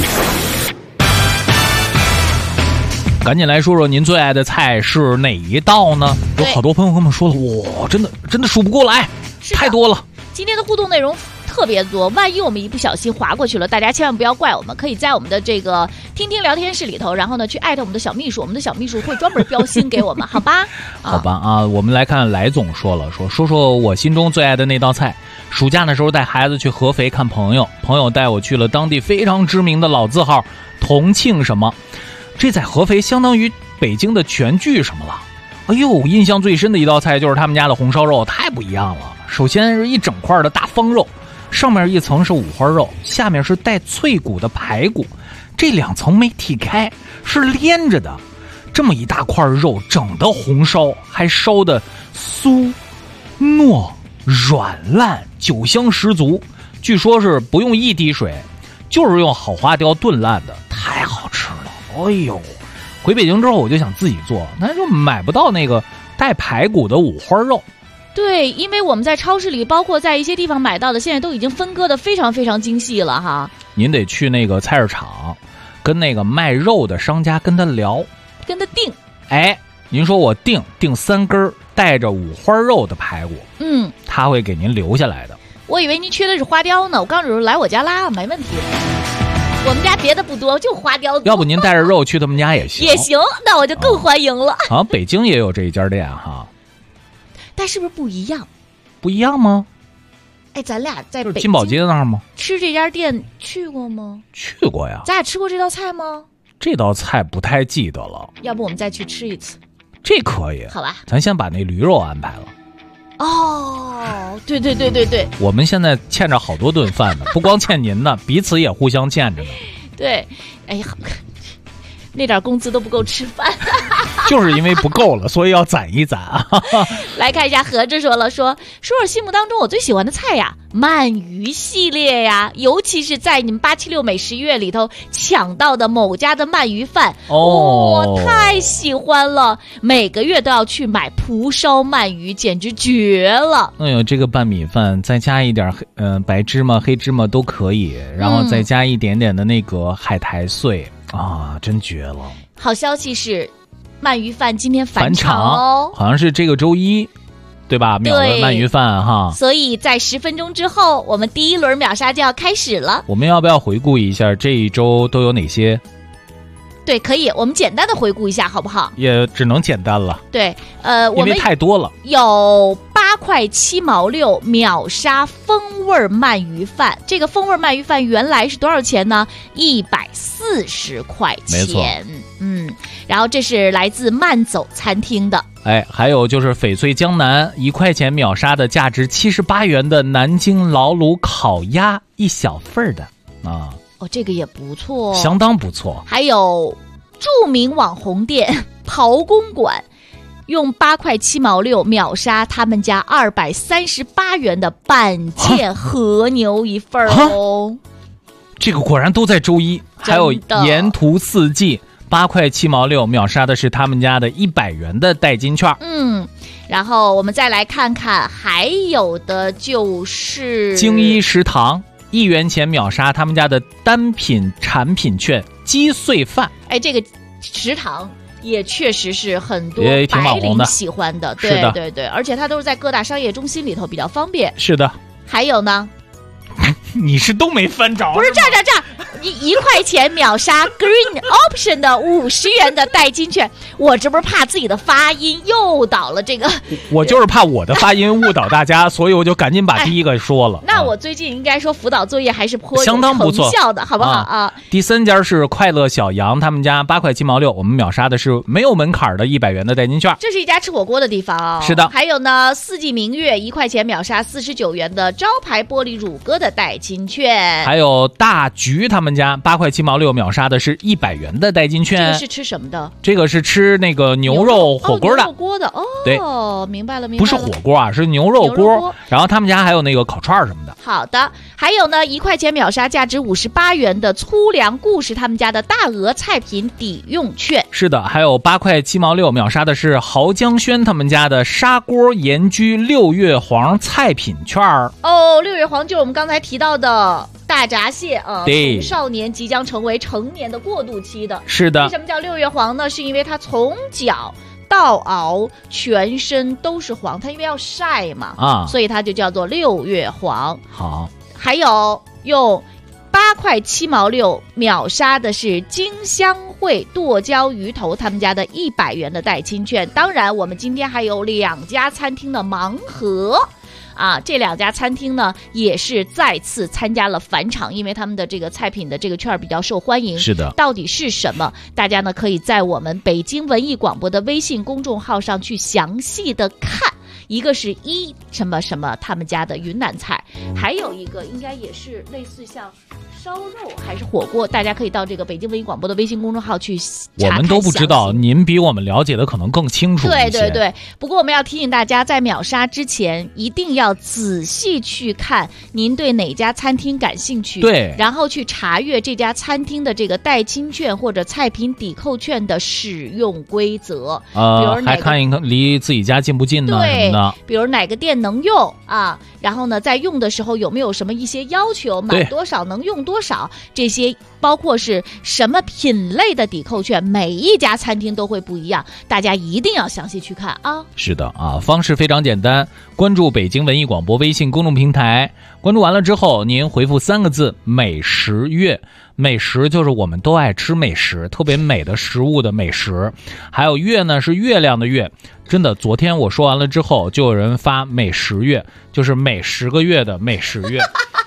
赶紧来说说您最爱的菜是哪一道呢？有好多朋友跟我们说了，哇，真的数不过来，太多了。 今天的互动内容特别多，万一我们一不小心划过去了，大家千万不要怪我们，可以在我们的这个听听聊天室里头，然后呢去艾特我们的小秘书，我们的小秘书会专门标星给我们，好吧？ 好吧啊，我们来看来总说了，说我心中最爱的那道菜。暑假的时候带孩子去合肥看朋友带我去了当地非常知名的老字号同庆什么，这在合肥相当于北京的全聚什么了。哎呦，印象最深的一道菜就是他们家的红烧肉，太不一样了。首先是一整块的大方肉，上面一层是五花肉，下面是带脆骨的排骨，这两层没剔开，是连着的。这么一大块肉整的红烧，还烧的酥糯软烂，酒香十足。据说是不用一滴水，就是用好花雕炖烂的，太好吃了。哎呦，回北京之后我就想自己做，那就买不到那个带排骨的五花肉。 对，因为我们在超市里，包括在一些地方买到的，现在都已经分割的非常非常精细了哈。 您得去那个菜市场，跟那个卖肉的商家跟他聊， 跟他定。 哎，您说我定3根带着五花肉的排骨，他会给您留下来的。 我以为您缺的是花雕呢，我刚说来我家拉没问题。我们家别的不多，就花雕多。 要不您带着肉去他们家也行。 也行，那我就更欢迎了。 好像北京也有这一家店哈。 但是不是不一样？ 不一样吗？ 哎，咱俩在北京金宝街那儿吗？ 吃这家店去过吗？ 去过呀。 咱俩吃过这道菜吗？ 这道菜不太记得了。 要不我们再去吃一次？ 这可以。 好吧。 咱先把那驴肉安排了。 哦，对。 我们现在欠着好多顿饭呢，不光欠您的，彼此也互相欠着呢。对， 哎呀，那点工资都不够吃饭。 就是因为不够了，所以要攒一攒啊。 来看一下，何志说心目当中我最喜欢的菜呀，鳗鱼系列呀，尤其是在你们876美食月里头抢到的某家的鳗鱼饭，太喜欢了，每个月都要去买蒲烧鳗鱼，简直绝了。 哎呦，这个拌米饭再加一点白芝麻黑芝麻都可以，然后再加一点点的那个海苔碎啊，真绝了。 好消息是鳗鱼饭今天返场哦， 好像是这个周一，对吧？秒的鳗鱼饭哈， 所以在10分钟之后，我们第一轮秒杀就要开始了。 我们要不要回顾一下这一周都有哪些？ 对，可以，我们简单的回顾一下，好不好？ 也只能简单了。 对， 因为太多了。 有8块7毛6秒杀风味鳗鱼饭，这个风味鳗鱼饭原来是多少钱呢？140块钱。没错。然后这是来自慢走餐厅的。 哎，还有就是翡翠江南1块钱秒杀的价值78元的南京老卤烤鸭一小份的啊。 哦，这个也不错， 相当不错。 还有著名网红店刨公馆，用8块7毛6秒杀他们家238元的板腱和牛一份哦。 这个果然都在周一。还有沿途四季8块7毛6秒杀的是他们家的100元的代金券。 然后我们再来看看，还有的就是京一食堂1元钱秒杀他们家的单品产品券鸡碎饭。 哎，这个食堂也确实是很多白领喜欢的，对，而且它都是在各大商业中心里头比较方便。 是的。 还有呢？ 你是都没翻着？ 不是这儿，1块钱秒杀 Green Option 的50元的代金券。我这不是怕自己的发音诱导了这个， 我就是怕我的发音误导大家，所以我就赶紧把第一个说了。 那我最近应该说辅导作业还是颇有相当不错成效的，好不好啊？ 第3家是快乐小羊，他们家8块7毛6，我们秒杀的是没有门槛的100元的代金券。 这是一家吃火锅的地方。 是的。 还有呢，四季明月1块钱秒杀49元的招牌玻璃乳鸽的代金券。 还有大橘他们家8块7毛6秒杀的是100元的代金券。 这个是吃什么的？ 这个是吃那个牛肉火锅的。 牛肉锅的哦。 对， 明白了。 不是火锅啊，是牛肉锅。然后他们家还有那个烤串什么的。 好的。还有呢，1块钱秒杀价值58元的粗粮故事他们家的大鹅菜品抵用券。 是的。还有8块7毛6秒杀的是豪江轩他们家的砂锅盐焗6月黄菜品券。 哦，6月黄就是我们刚才提到的大闸蟹啊， 对， 少年即将成为成年的过渡期的。 是的。 为什么叫6月黄呢？是因为它从脚到袄全身都是黄，它因为要晒嘛，所以它就叫做6月黄。 好。 还有用8块7毛6秒杀的是金香汇剁椒鱼头他们家的100元的代金券。当然我们今天还有2家餐厅的盲盒这2家餐厅呢也是再次参加了返场，因为他们的这个菜品的这个券比较受欢迎。 是的， 到底是什么？大家呢可以在我们北京文艺广播的微信公众号上去详细的看。一个是什么什么他们家的云南菜，还有一个应该也是类似像烧肉还是火锅，大家可以到这个北京文艺广播的微信公众号去查看。 我们都不知道，您比我们了解的可能更清楚一些。 对对对，不过我们要提醒大家，在秒杀之前一定要仔细去看您对哪家餐厅感兴趣， 对， 然后去查阅这家餐厅的这个代金券或者菜品抵扣券的使用规则。比如还看一看离自己家近不近呢？ 对， 什么的， 比如哪个店能用然后呢，在用的时候有没有什么一些要求，买多少能用多少，这些包括是什么品类的抵扣券，每一家餐厅都会不一样，大家一定要详细去看啊。 是的方式非常简单，关注北京文艺广播微信公众平台，关注完了之后您回复3个字美食月，美食就是我们都爱吃美食，特别美的食物的美食，还有月呢是月亮的月。真的，昨天我说完了之后就有人发美食月，就是每10个月的美食月。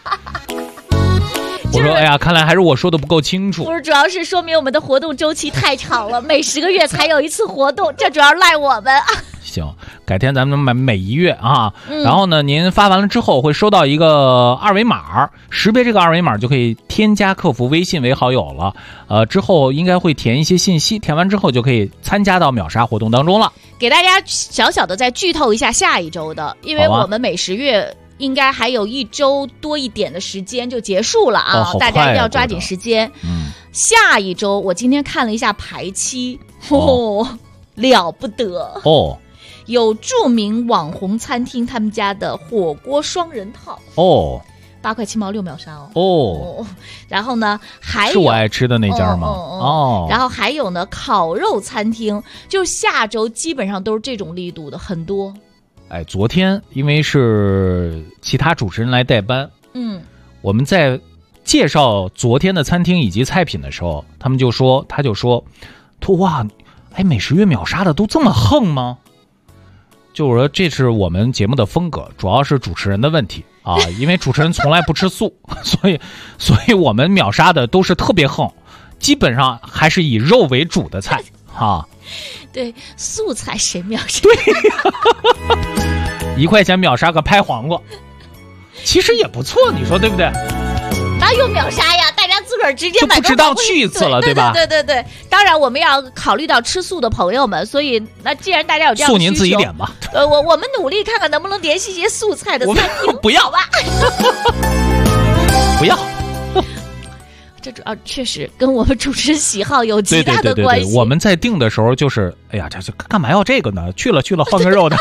我说哎呀，看来还是我说的不够清楚。 不是，主要是说明我们的活动周期太长了，每10个月才有一次活动，这主要赖我们行，改天咱们每1月然后呢，您发完了之后会收到一个2维码，识别这个2维码就可以添加客服微信为好友了。之后应该会填一些信息，填完之后就可以参加到秒杀活动当中了。 给大家小小的再剧透一下下一周的，因为我们每10月应该还有1周多一点的时间就结束了大家一定要抓紧时间。下一周我今天看了一下排期，了不得有著名网红餐厅他们家的火锅双人套8块7毛6秒杀然后呢还有是我爱吃的那家吗？ 然后还有呢烤肉餐厅，就下周基本上都是这种力度的很多。 昨天因为是其他主持人来代班，我们在介绍昨天的餐厅以及菜品的时候，他就说哇，美食月秒杀的都这么横吗？就是说这是我们节目的风格，主要是主持人的问题因为主持人从来不吃素，所以我们秒杀的都是特别横，基本上还是以肉为主的菜对，素菜谁秒杀？ 对1块钱秒杀个拍黄瓜，其实也不错，你说对不对？ 哪有秒杀呀？大家自个儿直接买， 就不知道去一次了，对吧？ 对。当然，我们要考虑到吃素的朋友们，所以那既然大家有这样的需求， 素您自己点吧。 我们努力看看能不能联系一些素菜的餐厅。 不要吧， 不要。 这主要确实跟我们主持人喜好有极大的关系。 对，我们在定的时候就是，哎呀，这干嘛要这个呢？去了换个肉的。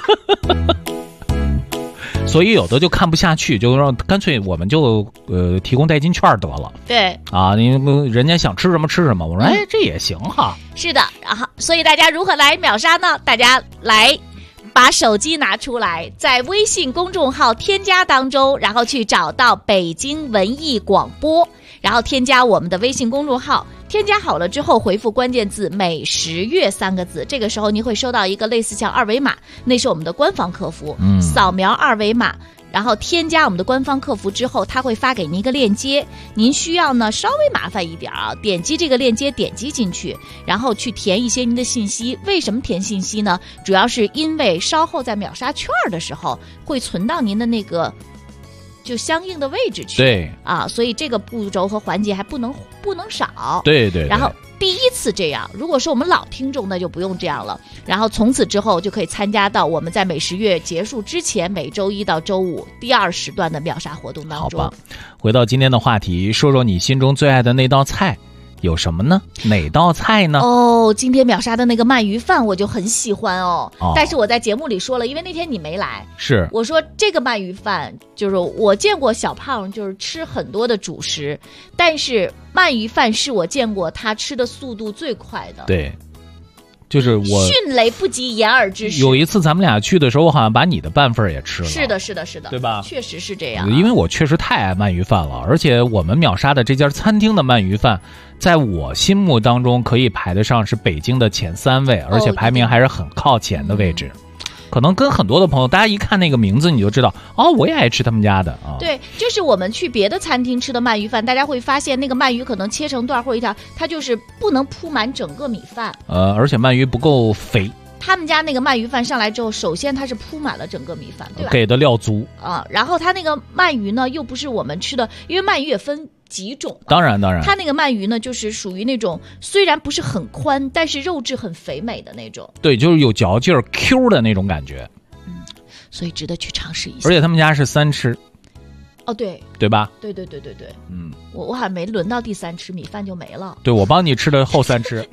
所以有的就看不下去，就让干脆我们就提供代金券得了。 对人家想吃什么吃什么。我说这也行哈。 是的，然后所以大家如何来秒杀呢？大家来把手机拿出来，在微信公众号添加当中，然后去找到北京文艺广播，然后添加我们的微信公众号。添加好了之后，回复关键字美食月3个字，这个时候您会收到一个类似像2维码，那是我们的官方客服，扫描2维码，然后添加我们的官方客服之后，他会发给您一个链接，您需要呢稍微麻烦一点点击这个链接，点击进去，然后去填一些您的信息。为什么填信息呢？主要是因为稍后在秒杀券的时候会存到您的那个就相应的位置去， 对所以这个步骤和环节还不能少。 对。 然后第一次这样，如果是我们老听众，那就不用这样了。然后从此之后就可以参加到我们在美食月结束之前，每周1到周5第2时段的秒杀活动当中。 好吧，回到今天的话题，说说你心中最爱的那道菜有什么呢？哪道菜呢？ 今天秒杀的那个鳗鱼饭我就很喜欢但是我在节目里说了，因为那天你没来， 是我说这个鳗鱼饭就是我见过小胖就是吃很多的主食，但是鳗鱼饭是我见过他吃的速度最快的。 对， 就是我迅雷不及掩耳之势。 有一次咱们俩去的时候，我好像把你的半份也吃了。 是的，是的，是的， 对吧？ 确实是这样。 因为我确实太爱鳗鱼饭了，而且我们秒杀的这家餐厅的鳗鱼饭，在我心目当中可以排得上是北京的前3位，而且排名还是很靠前的位置。可能跟很多的朋友，大家一看那个名字你就知道，哦，我也爱吃他们家的啊。 对，就是我们去别的餐厅吃的鳗鱼饭，大家会发现那个鳗鱼可能切成段或者一条，它就是不能铺满整个米饭。 而且鳗鱼不够肥。 他们家那个鳗鱼饭上来之后，首先它是铺满了整个米饭，对吧？ 给的料足啊。然后它那个鳗鱼呢，又不是我们吃的，因为鳗鱼也分几种。 当然， 它那个鳗鱼呢，就是属于那种虽然不是很宽，但是肉质很肥美的那种。 对，就是有嚼劲儿 Q 的那种感觉。 所以值得去尝试一下。 而且他们家是3吃。 哦，对吧？ 对。我好像没轮到第3吃，米饭就没了。 对，我帮你吃的后3吃。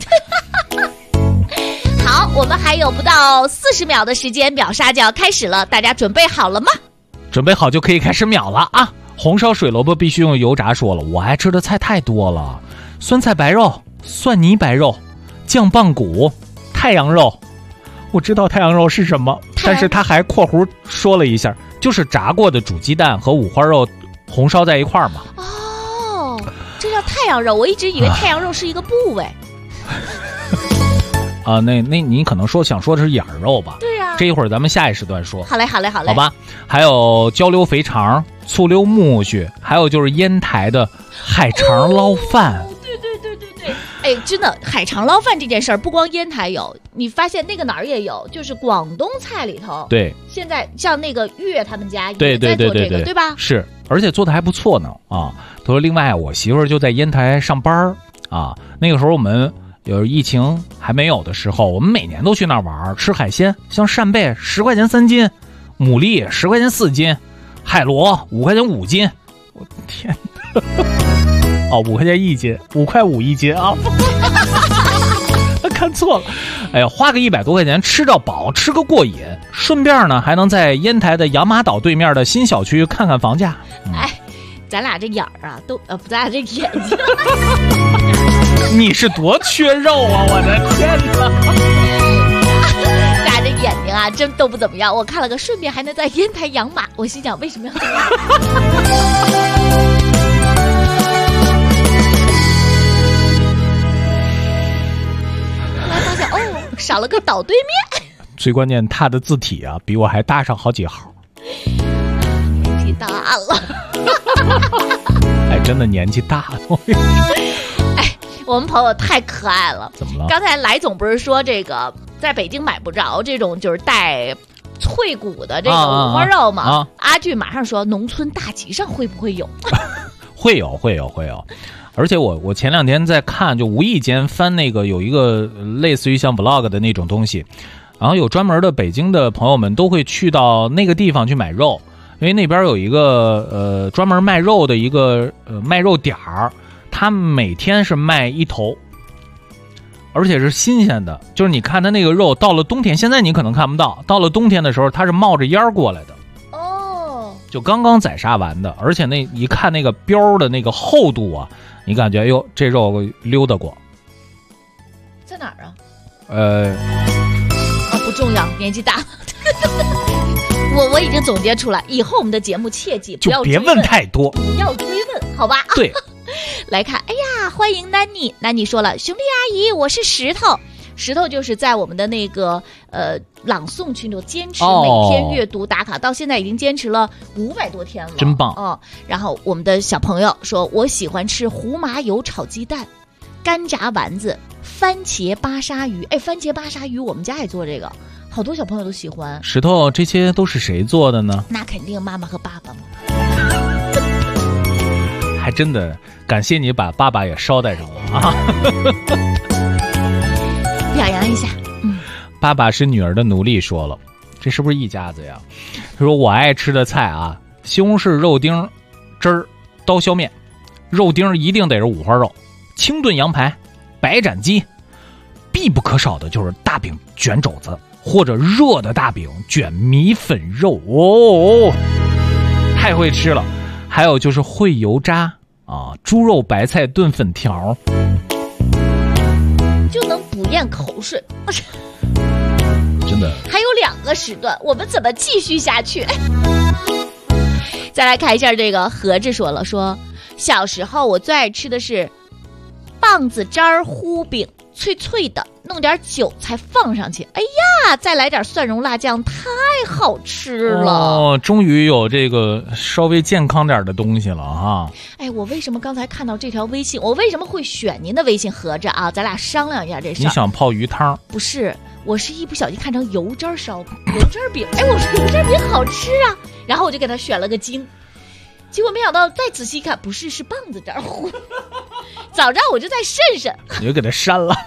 好，我们还有不到40秒的时间，秒杀就要开始了，大家准备好了吗？ 准备好就可以开始秒了啊！红烧水萝卜必须用油炸，说了，我爱吃的菜太多了，酸菜白肉、蒜泥白肉、酱棒骨、太阳肉。我知道太阳肉是什么，但是他还括弧说了一下，就是炸过的煮鸡蛋和五花肉红烧在一块儿嘛。 哦，这叫太阳肉，我一直以为太阳肉是一个部位。 啊，那你可能想说的是眼肉吧？ 对呀。 这一会儿咱们下一时段说。 好嘞。 好吧。还有焦溜肥肠、醋溜木须，还有就是烟台的海肠捞饭。 对。哎，真的，海肠捞饭这件事儿，不光烟台有，你发现那个哪儿也有，就是广东菜里头。 对。 现在像那个岳他们家也在做这个，对吧？ 是，而且做的还不错呢啊。他说，另外我媳妇儿就在烟台上班啊，那个时候我们有疫情还没有的时候，我们每年都去那儿玩，吃海鲜，像扇贝10块钱3斤，牡蛎10块钱4斤，海螺5块钱5斤。我的天！哦，5块钱1斤，5块5一斤啊！看错了。哎呀，花个100多块钱吃到饱，吃个过瘾，顺便呢还能在烟台的洋马岛对面的新小区看看房价。 哎，咱俩这眼儿啊，都咱俩这眼睛。 你是多缺肉啊！我的天哪！ 咱俩这眼睛啊，真都不怎么样。我看了个，顺便还能在烟台养马，我心想为什么要这样？后来发现哦，少了个岛对面。 最关键，他的字体啊，比我还大上好几号。 年纪大了。 哎，真的年纪大了。 哎，我们朋友太可爱了。 怎么了？ 刚才来总不是说这个在北京买不着这种就是带脆骨的这个五花肉吗？阿俊马上说农村大集上会不会有？ 会有。而且我前2天在看，就无意间翻那个有一个类似于像 vlog 的那种东西，然后有专门的北京的朋友们都会去到那个地方去买肉，因为那边有一个专门卖肉的一个卖肉点儿，他每天是卖1头，而且是新鲜的，就是你看他那个肉到了冬天，现在你可能看不到，到了冬天的时候它是冒着烟过来的。 哦， 就刚刚宰杀完的，而且那一看那个标的那个厚度啊，你感觉哟，这肉溜达过。 在哪儿啊？不重要，年纪大。我已经总结出来，以后我们的节目切记不要别问太多， 不要追问，好吧？ 对。 来看，哎呀，欢迎Nanny说了，兄弟阿姨，我是石头就是在我们的那个朗诵群里坚持每天阅读打卡，到现在已经坚持了500多天了， 真棒。 然后我们的小朋友说，我喜欢吃胡麻油炒鸡蛋、干炸丸子、番茄巴沙鱼。哎，番茄巴沙鱼我们家也做这个，好多小朋友都喜欢。 石头，这些都是谁做的呢？ 那肯定妈妈和爸爸嘛。 还真的感谢你把爸爸也捎带上了啊！ 表扬一下。 爸爸是女儿的奴隶，说了，这是不是一家子呀？他说我爱吃的菜啊，西红柿肉丁汁儿刀削面，肉丁一定得是五花肉，清炖羊排，白斩鸡，必不可少的就是大饼卷肘子，或者热的大饼卷米粉肉哦，太会吃了。还有就是烩油渣啊，猪肉白菜炖粉条， 就能补咽口水。 真的。 还有2个时段，我们怎么继续下去？再来看一下这个何志说了，说小时候我最爱吃的是棒子渣糊饼，脆脆的，弄点韭菜放上去，哎呀，再来点蒜蓉辣酱，太好吃了。 哦，终于有这个稍微健康点的东西了哈。 哎，我为什么刚才看到这条微信，我为什么会选您的微信？合着啊，咱俩商量一下这事儿。 你想泡鱼汤？ 不是，我是一不小心看成油渣烧饼、油渣饼，哎，我说油渣饼好吃啊，然后我就给他选了个精，结果没想到再仔细看，不是，是棒子渣糊。早知道我就再慎慎， 你就给他删了。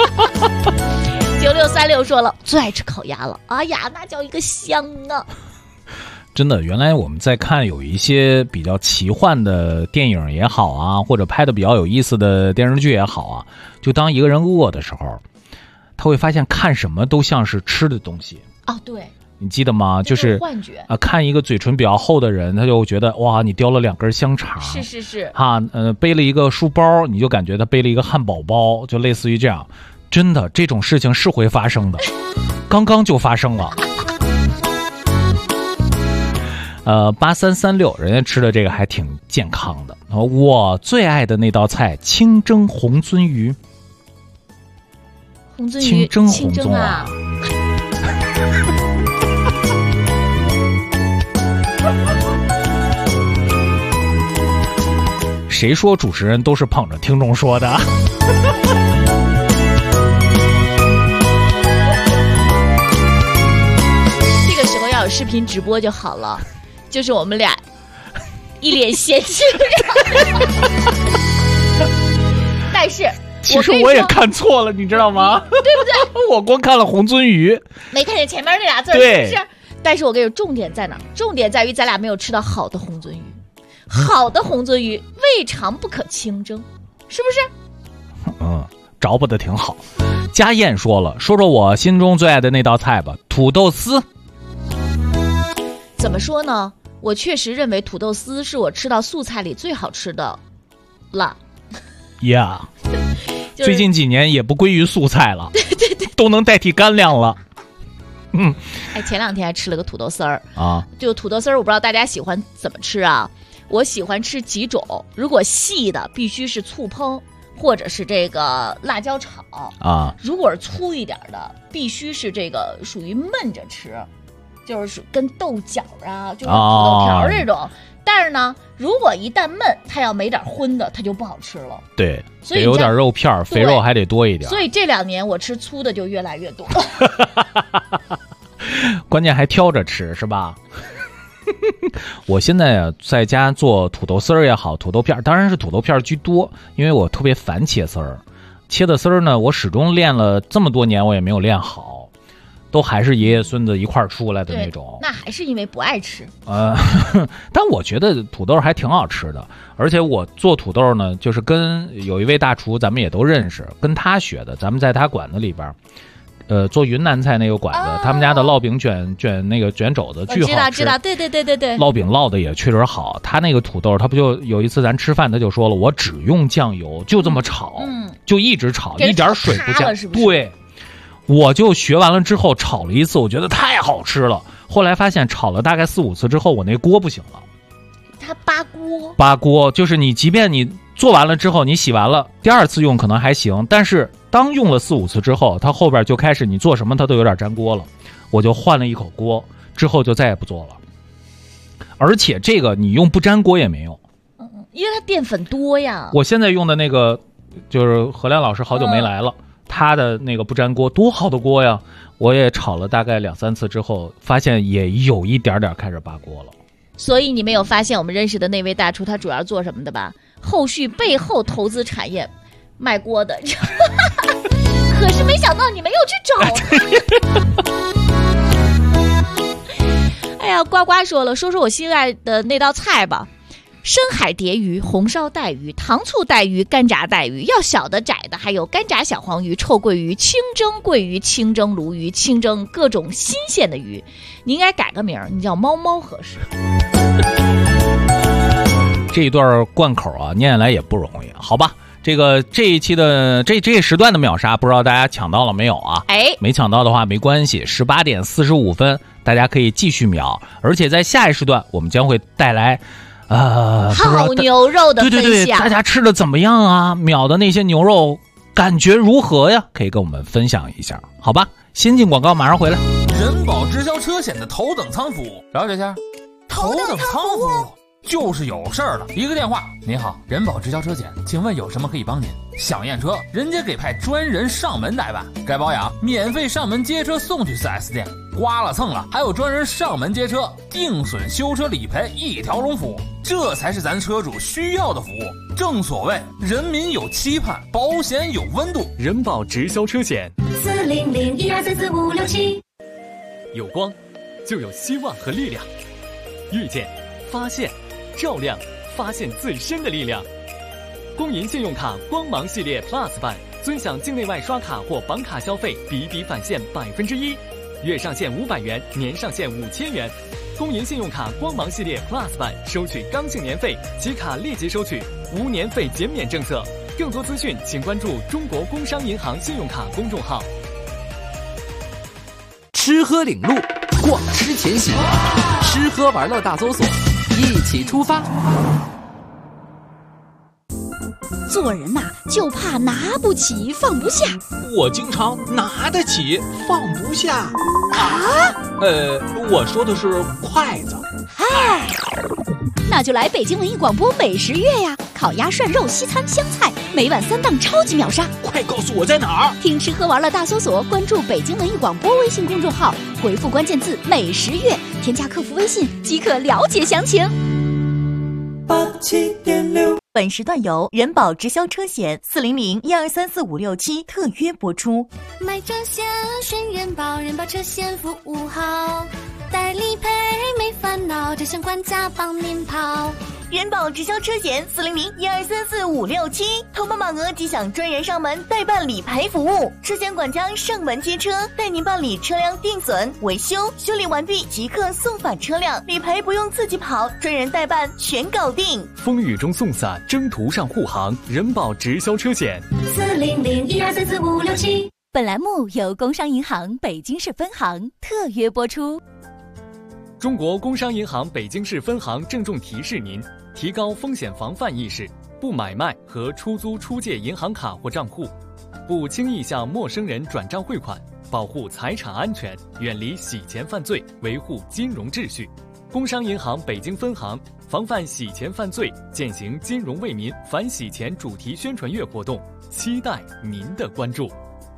9636说了，最爱吃烤鸭了，哎呀，那叫一个香啊！ 真的，原来我们在看有一些比较奇幻的电影也好啊，或者拍的比较有意思的电视剧也好啊，就当一个人饿的时候，他会发现看什么都像是吃的东西。 哦，对。 你记得吗？就是幻觉啊，看一个嘴唇比较厚的人，他就觉得哇，你叼了2根香肠， 是背了一个书包，你就感觉他背了一个汉堡包，就类似于这样。真的，这种事情是会发生的，刚刚就发生了。8336，人家吃的这个还挺健康的。我最爱的那道菜，清蒸红鳟鱼。 红鳟鱼， 清蒸红鳟啊！谁说主持人都是捧着听众说的？ 这个时候要有视频直播就好了，就是我们俩一脸嫌弃。但是其实我也看错了，你知道吗？ 对不对？ 我光看了红鳟鱼， 没看见前面那俩字，是不是？但是我跟你说，重点在哪？重点在于咱俩没有吃到好的红鳟鱼。好的红鳟鱼未尝不可清蒸，是不是？ 着不得挺好。家燕说了，说我心中最爱的那道菜吧，土豆丝。 怎么说呢？我确实认为土豆丝是我吃到素菜里最好吃的了。 呀、最近几年也不归于素菜了，对，都能代替干粮了。 哎，前2天还吃了个土豆丝儿啊， 就土豆丝儿，我不知道大家喜欢怎么吃啊。我喜欢吃几种，如果细的必须是醋烹，或者是这个辣椒炒啊。 如果是粗一点的，必须是这个属于焖着吃，就是跟豆角啊，就是土豆条这种。但是呢，如果一旦焖，它要没点荤的，它就不好吃了。 对， 所以得有点肉片，肥肉还得多一点。 所以这2年我吃粗的就越来越多。 关键还挑着吃，是吧？我现在啊，在家做土豆丝儿也好，土豆片，当然是土豆片居多，因为我特别烦切丝儿。切的丝儿呢，我始终练了这么多年，我也没有练好，都还是爷爷孙子一块儿出来的那种。 那还是因为不爱吃。 但我觉得土豆还挺好吃的，而且我做土豆呢，就是跟有一位大厨，咱们也都认识，跟他学的。咱们在他馆子里边。做云南菜那个馆子，他们家的烙饼卷那个卷肘子巨好吃。 知道，对。 烙饼烙的也确实好。他那个土豆，他不就有一次咱吃饭，他就说了，我只用酱油，就这么炒，就一直炒，一点水不加。对，我就学完了之后炒了一次，我觉得太好吃了。后来发现炒了大概4-5次之后，我那锅不行了。 它扒锅就是你即便你做完了之后，你洗完了，第2次用可能还行，但是当用了4-5次之后，它后边就开始你做什么它都有点粘锅了。我就换了一口锅，之后就再也不做了。而且这个你用不粘锅也没用， 因为它淀粉多呀。 我现在用的那个就是何亮老师好久没来了，他的那个不粘锅多好的锅呀！我也炒了大概2-3次之后，发现也有一点点开始扒锅了。 所以你没有发现我们认识的那位大厨他主要做什么的吧？后续背后投资产业卖锅的。可是没想到你没有去找他。哎呀，呱呱说了，说我心爱的那道菜吧。深海蝶鱼、红烧带鱼、糖醋带鱼、干炸带鱼，要小的窄的还有干炸小黄鱼、臭鳜鱼、清蒸鳜鱼、清蒸鲈鱼、清蒸各种新鲜的鱼。你应该改个名，你叫猫猫合适。 这一段贯口啊，念下来也不容易，好吧？ 这一期的这时段的秒杀，不知道大家抢到了没有啊？没抢到的话没关系，18点45分大家可以继续秒，而且在下一时段我们将会带来好牛肉的分享。 对，大家吃的怎么样啊？秒的那些牛肉感觉如何呀？可以跟我们分享一下，好吧？先进广告，马上回来。 人保直销车险的头等舱服务，了解下。头等舱服务就是有事儿了，一个电话，您好，人保直销车险，请问有什么可以帮您？想验车，人家给派专人上门代办；该保养，免费上门接车送去 4S 店；刮了蹭了，还有专人上门接车，定损修车理赔一条龙服务，这才是咱车主需要的服务。正所谓人民有期盼，保险有温度。 人保直销车险 40012344567， 有光就有希望和力量，遇见、发现、照亮，发现最深的力量。工银信用卡光芒系列 Plus 版，尊享境内外刷卡或绑卡消费比比返现1%，月上限500元，年上限5000元。工银信用卡光芒系列 Plus 版收取刚性年费，即卡立即收取，无年费减免政策。更多资讯请关注中国工商银行信用卡公众号。 吃喝领路，逛吃前行，吃喝玩乐大搜索，一起出发。 做人呐，就怕拿不起放不下。 我经常拿得起放不下啊。 我说的是筷子。 嗨，那就来北京文艺广播美食月呀！烤鸭、涮肉、西餐、湘菜，每晚3档超级秒杀。 快告诉我在哪儿？ 听吃喝玩乐大搜索，关注北京文艺广播微信公众号，回复关键字“美食月”，添加客服微信即可了解详情。 87.6。本时段由人保直销车险40012345567特约播出。 买车险选人保，人保车险服务好，代理赔没烦恼，这项管家帮您跑。 人保直销车险40012345567，投保满额即享专人上门代办理赔服务，车险管家上门接车，带您办理车辆定损、维修，修理完毕即刻送返车辆，理赔不用自己跑，专人代办全搞定。 风雨中送伞，征途上护航，人保直销车险 40012345567。 本栏目由工商银行北京市分行特约播出。 中国工商银行北京市分行郑重提示您：提高风险防范意识，不买卖和出租出借银行卡或账户，不轻易向陌生人转账汇款，保护财产安全，远离洗钱犯罪，维护金融秩序。工商银行北京分行防范洗钱犯罪，践行金融为民反洗钱主题宣传月活动，期待您的关注。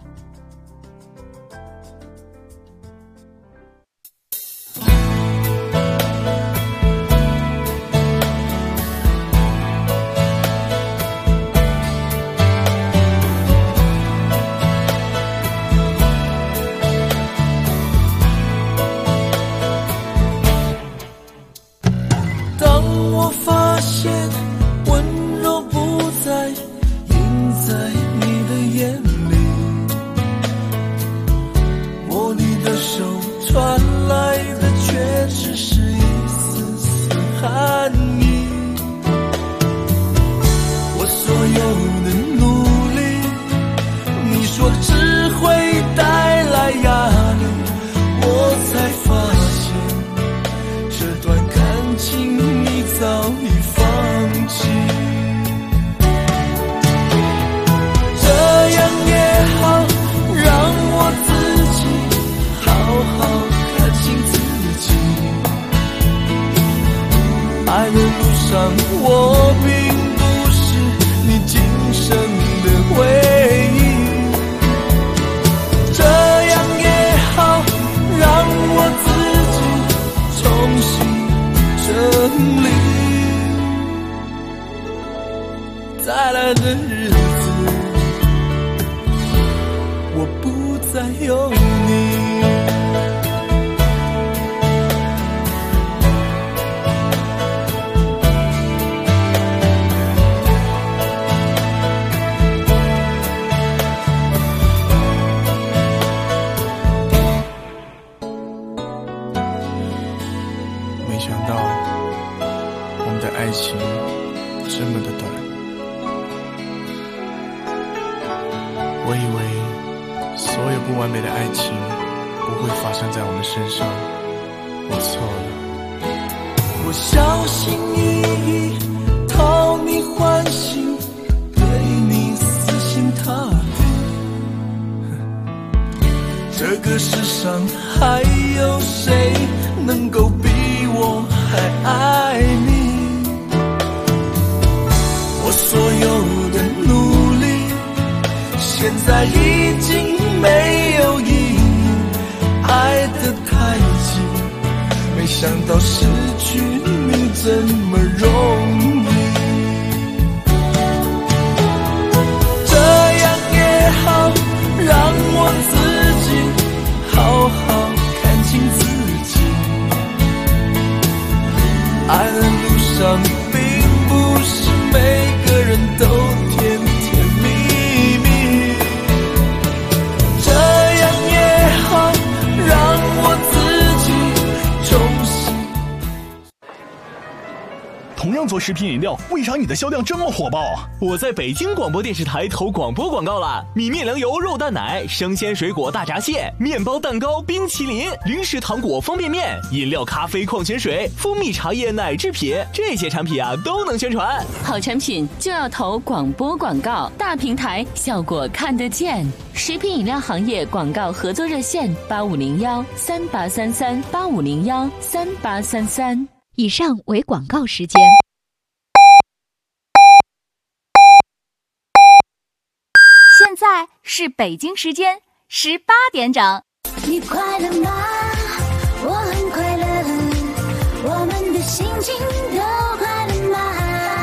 爱的路上，我并不是你今生的唯一。这样也好，让我自己重新整理。再来的日子，我不再有你。爱情这么的短， 我以为所有不完美的爱情不会发生在我们身上，我错了。我小心翼翼讨你欢心，对你死心塌地，这个世上还有谁能够比我还爱你？我所有的努力现在已经没有意义，爱得太急，没想到失去你这么容易。这样也好，让我自己好好看清自己。爱的路上并不是每个人都甜甜蜜蜜，这样也好，让我自己重新。 同样做食品饮料，为啥你的销量这么火爆啊？我在北京广播电视台投广播广告了，米面粮油肉蛋奶、生鲜水果大闸蟹、面包蛋糕、冰淇淋、零食糖果方便面、饮料咖啡矿泉水、蜂蜜茶叶奶制品，这些产品啊都能宣传。 好产品就要投广播广告，大平台效果看得见。食品饮料行业广告合作热线8501-3833-8501-3833。 以上为广告时间。 现在是北京时间18点整。 你快乐吗？我很快乐，我们的心情都快乐吗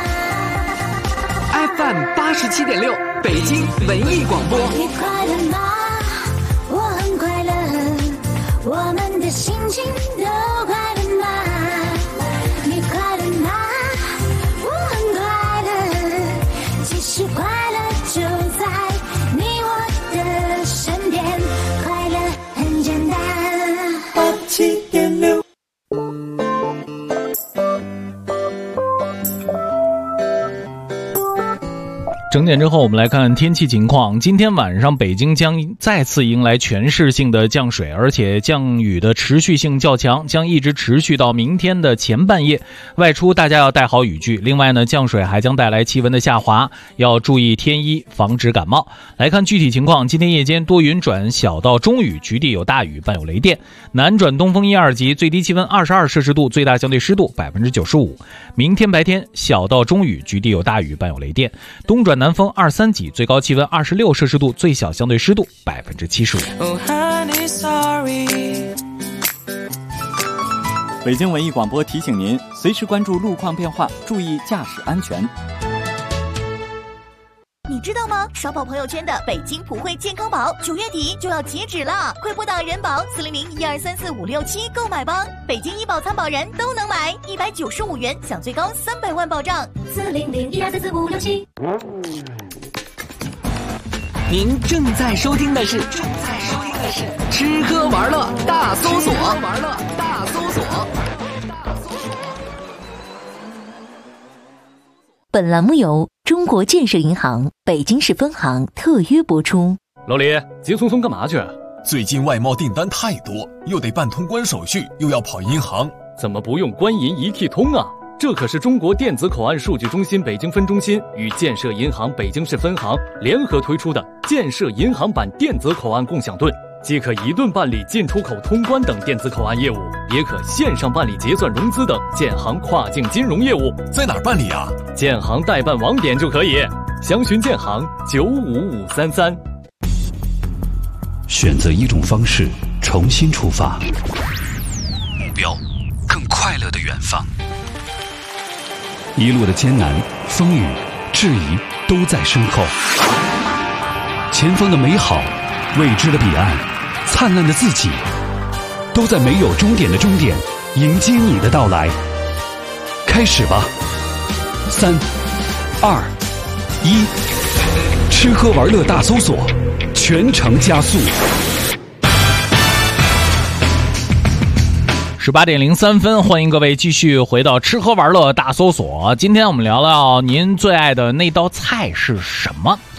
？FM 87.6，北京文艺广播。 你快乐吗？我很快乐，我们的心情都快乐吗？你快乐吗？我很快乐，其实快乐就在你我的身边，快乐很简单。87.6。 整点之后，我们来看天气情况。今天晚上北京将再次迎来全市性的降水，而且降雨的持续性较强，将一直持续到明天的前半夜。外出大家要带好雨具。另外呢，降水还将带来气温的下滑，要注意添衣，防止感冒。来看具体情况，今天夜间多云转小到中雨，局地有大雨，伴有雷电。南转东风1、2级，最低气温22摄氏度，最大相对湿度95%。明天白天小到中雨，局地有大雨，伴有雷电。东转南风2、3级，最高气温26摄氏度，最小相对湿度75%。 北京文艺广播提醒您，随时关注路况变化，注意驾驶安全。 你知道吗？刷爆朋友圈的北京普惠健康宝9月底就要截止了，快拨打人保400-1234-567购买吧！北京医保参保人都能买，195元享最高300万保障。 400-1234-567。 您正在收听的是吃喝玩乐大搜索。 本栏目由中国建设银行北京市分行特约播出。 老李，急匆匆干嘛去？ 最近外贸订单太多，又得办通关手续，又要跑银行， 怎么不用官银一体通啊？这可是中国电子口岸数据中心北京分中心与建设银行北京市分行联合推出的建设银行版电子口岸共享盾，既可一盾办理进出口通关等电子口岸业务，也可线上办理结算融资等建行跨境金融业务。 在哪儿办理啊？ 建行代办网点就可以，详询建行95533。 选择一种方式，重新出发，目标更快乐的远方。一路的艰难、风雨、质疑都在身后，前方的美好、未知的彼岸、灿烂的自己，都在没有终点的终点迎接你的到来。开始吧，3、2、1，吃喝玩乐大搜索，全程加速。 18:03，欢迎各位继续回到吃喝玩乐大搜索。今天我们聊聊您最爱的那道菜是什么啊？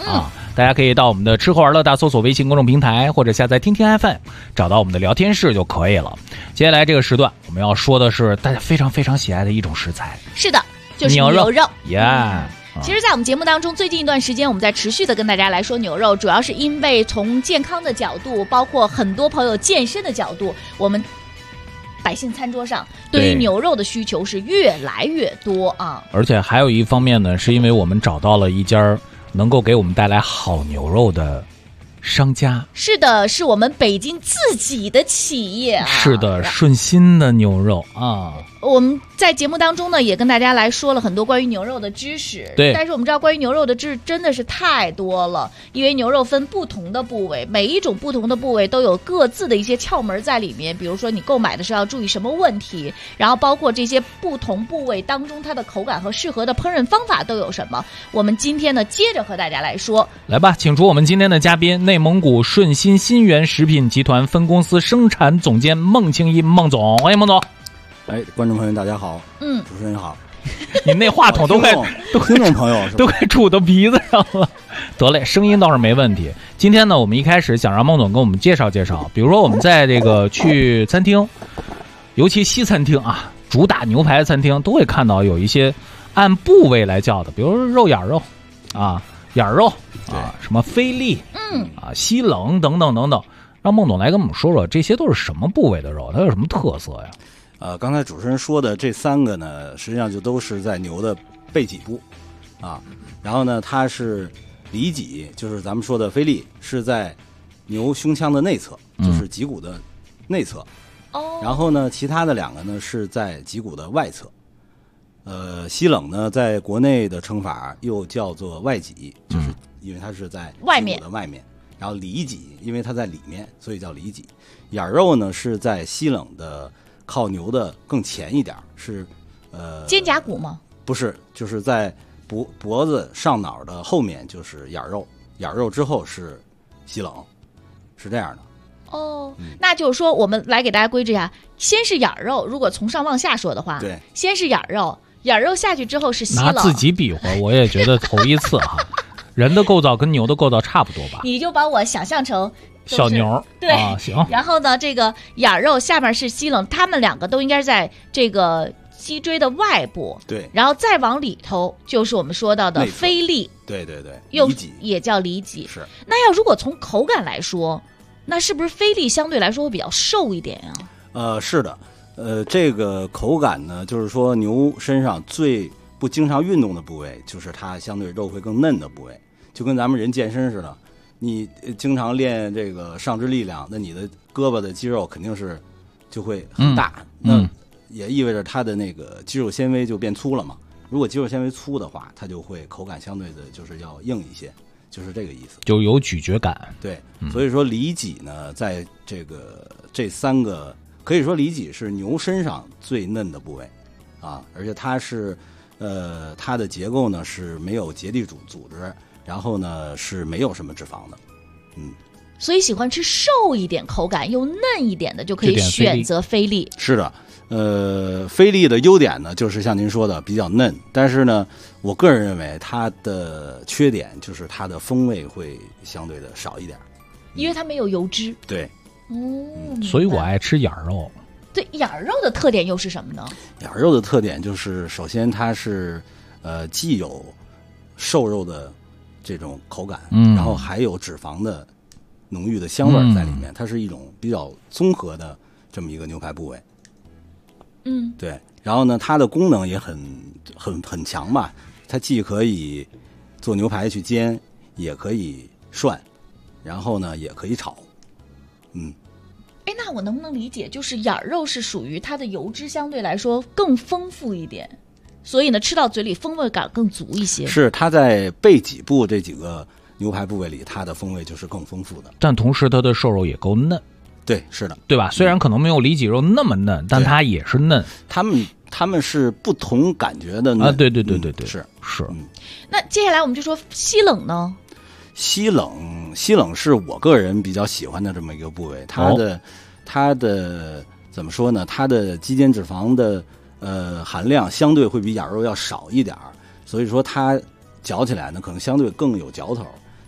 大家可以到我们的吃喝玩乐大搜索微信公众平台，或者下载听听 FM， 找到我们的聊天室就可以了。接下来这个时段我们要说的是大家非常非常喜爱的一种食材， 是的，就是牛肉。 其实在我们节目当中最近一段时间我们在持续的跟大家来说牛肉，主要是因为从健康的角度，包括很多朋友健身的角度，我们百姓餐桌上对于牛肉的需求是越来越多啊。 而且还有一方面呢，是因为我们找到了一家能够给我们带来好牛肉的商家。 是的，是我们北京自己的企业啊。 是的，顺心的牛肉啊。 我们在节目当中呢，也跟大家来说了很多关于牛肉的知识。 对， 但是我们知道关于牛肉的知识真的是太多了，因为牛肉分不同的部位，每一种不同的部位都有各自的一些窍门在里面。比如说你购买的时候要注意什么问题，然后包括这些不同部位当中它的口感和适合的烹饪方法都有什么。我们今天呢，接着和大家来说。 来吧，请出我们今天的嘉宾，内蒙古顺心新源食品集团分公司生产总监孟庆一孟总，欢迎孟总。 观众朋友大家好，主持人好。 你那话筒都快听众朋友都快杵到鼻子上了。得嘞，声音倒是没问题。今天呢，我们一开始想让孟总跟我们介绍介绍，比如说我们在这个去餐厅，尤其西餐厅啊，主打牛排的餐厅，都会看到有一些按部位来叫的，比如肉眼肉啊、眼肉啊、什么菲力西冷等等等等。让孟总来跟我们说说，这些都是什么部位的肉，它有什么特色呀？ 刚才主持人说的这三个呢，实际上就都是在牛的背脊部啊。然后呢，它是里脊，就是咱们说的菲力，是在牛胸腔的内侧，就是脊骨的内侧。然后呢，其他的两个呢是在脊骨的外侧。西冷呢，在国内的称法又叫做外脊，就是因为它是在脊骨的外面。然后里脊，因为它在里面，所以叫里脊。眼肉呢是在西冷的靠牛的更前一点，是肩胛骨吗？不是，就是在脖子上脑的后面就是眼肉，眼肉之后是西冷，是这样的。 那就是说我们来给大家规制一下，先是眼肉，如果从上往下说的话， 对， 先是眼肉，眼肉下去之后是西冷。 拿自己比划，我也觉得头一次哈。人的构造跟牛的构造差不多吧？ 你就把我想象成小牛， 对行。 然后呢，这个眼肉下面是西冷，他们两个都应该是在这个脊椎的外部， 对。 然后再往里头就是我们说到的菲力， 对对对， 又也叫里脊。 是。 那要如果从口感来说，那是不是菲力相对来说会比较瘦一点呀？ 是的，这个口感呢，就是说牛身上最不经常运动的部位，就是它相对肉会更嫩的部位，就跟咱们人健身似的，你经常练这个上肢力量，那你的胳膊的肌肉肯定是就会很大，那也意味着它的那个肌肉纤维就变粗了嘛。如果肌肉纤维粗的话，它就会口感相对的就是要硬一些，就是这个意思， 就有咀嚼感。 对，所以说里脊呢，在这三个可以说里脊是牛身上最嫩的部位啊，而且它是它的结构呢是没有结缔组织，然后呢是没有什么脂肪的， 所以喜欢吃瘦一点、口感又嫩一点的，就可以选择菲力。 是的，菲力的优点呢，就是像您说的比较嫩，但是呢，我个人认为它的缺点就是它的风味会相对的少一点， 因为它没有油脂。 对， 所以我爱吃眼肉。 对，眼肉的特点又是什么呢？ 眼肉的特点就是，首先它是既有瘦肉的这种口感，然后还有脂肪的浓郁的香味在里面，它是一种比较综合的这么一个牛排部位。对。然后呢，它的功能也很强吧，它既可以做牛排去煎，也可以涮，然后呢也可以炒。 那我能不能理解，就是眼肉是属于它的油脂相对来说更丰富一点，所以呢吃到嘴里风味感更足一些？ 是，它在背脊部这几个牛排部位里，它的风味就是更丰富的， 但同时它的瘦肉也够嫩。 对，是的， 对吧？虽然可能没有里脊肉那么嫩，但它也是嫩。 他们是不同感觉的嫩啊！对， 是。 那接下来我们就说西冷呢？ 西冷是我个人比较喜欢的这么一个部位，它的怎么说呢？它的肌间脂肪的含量相对会比眼肉要少一点，所以说它嚼起来呢可能相对更有嚼头，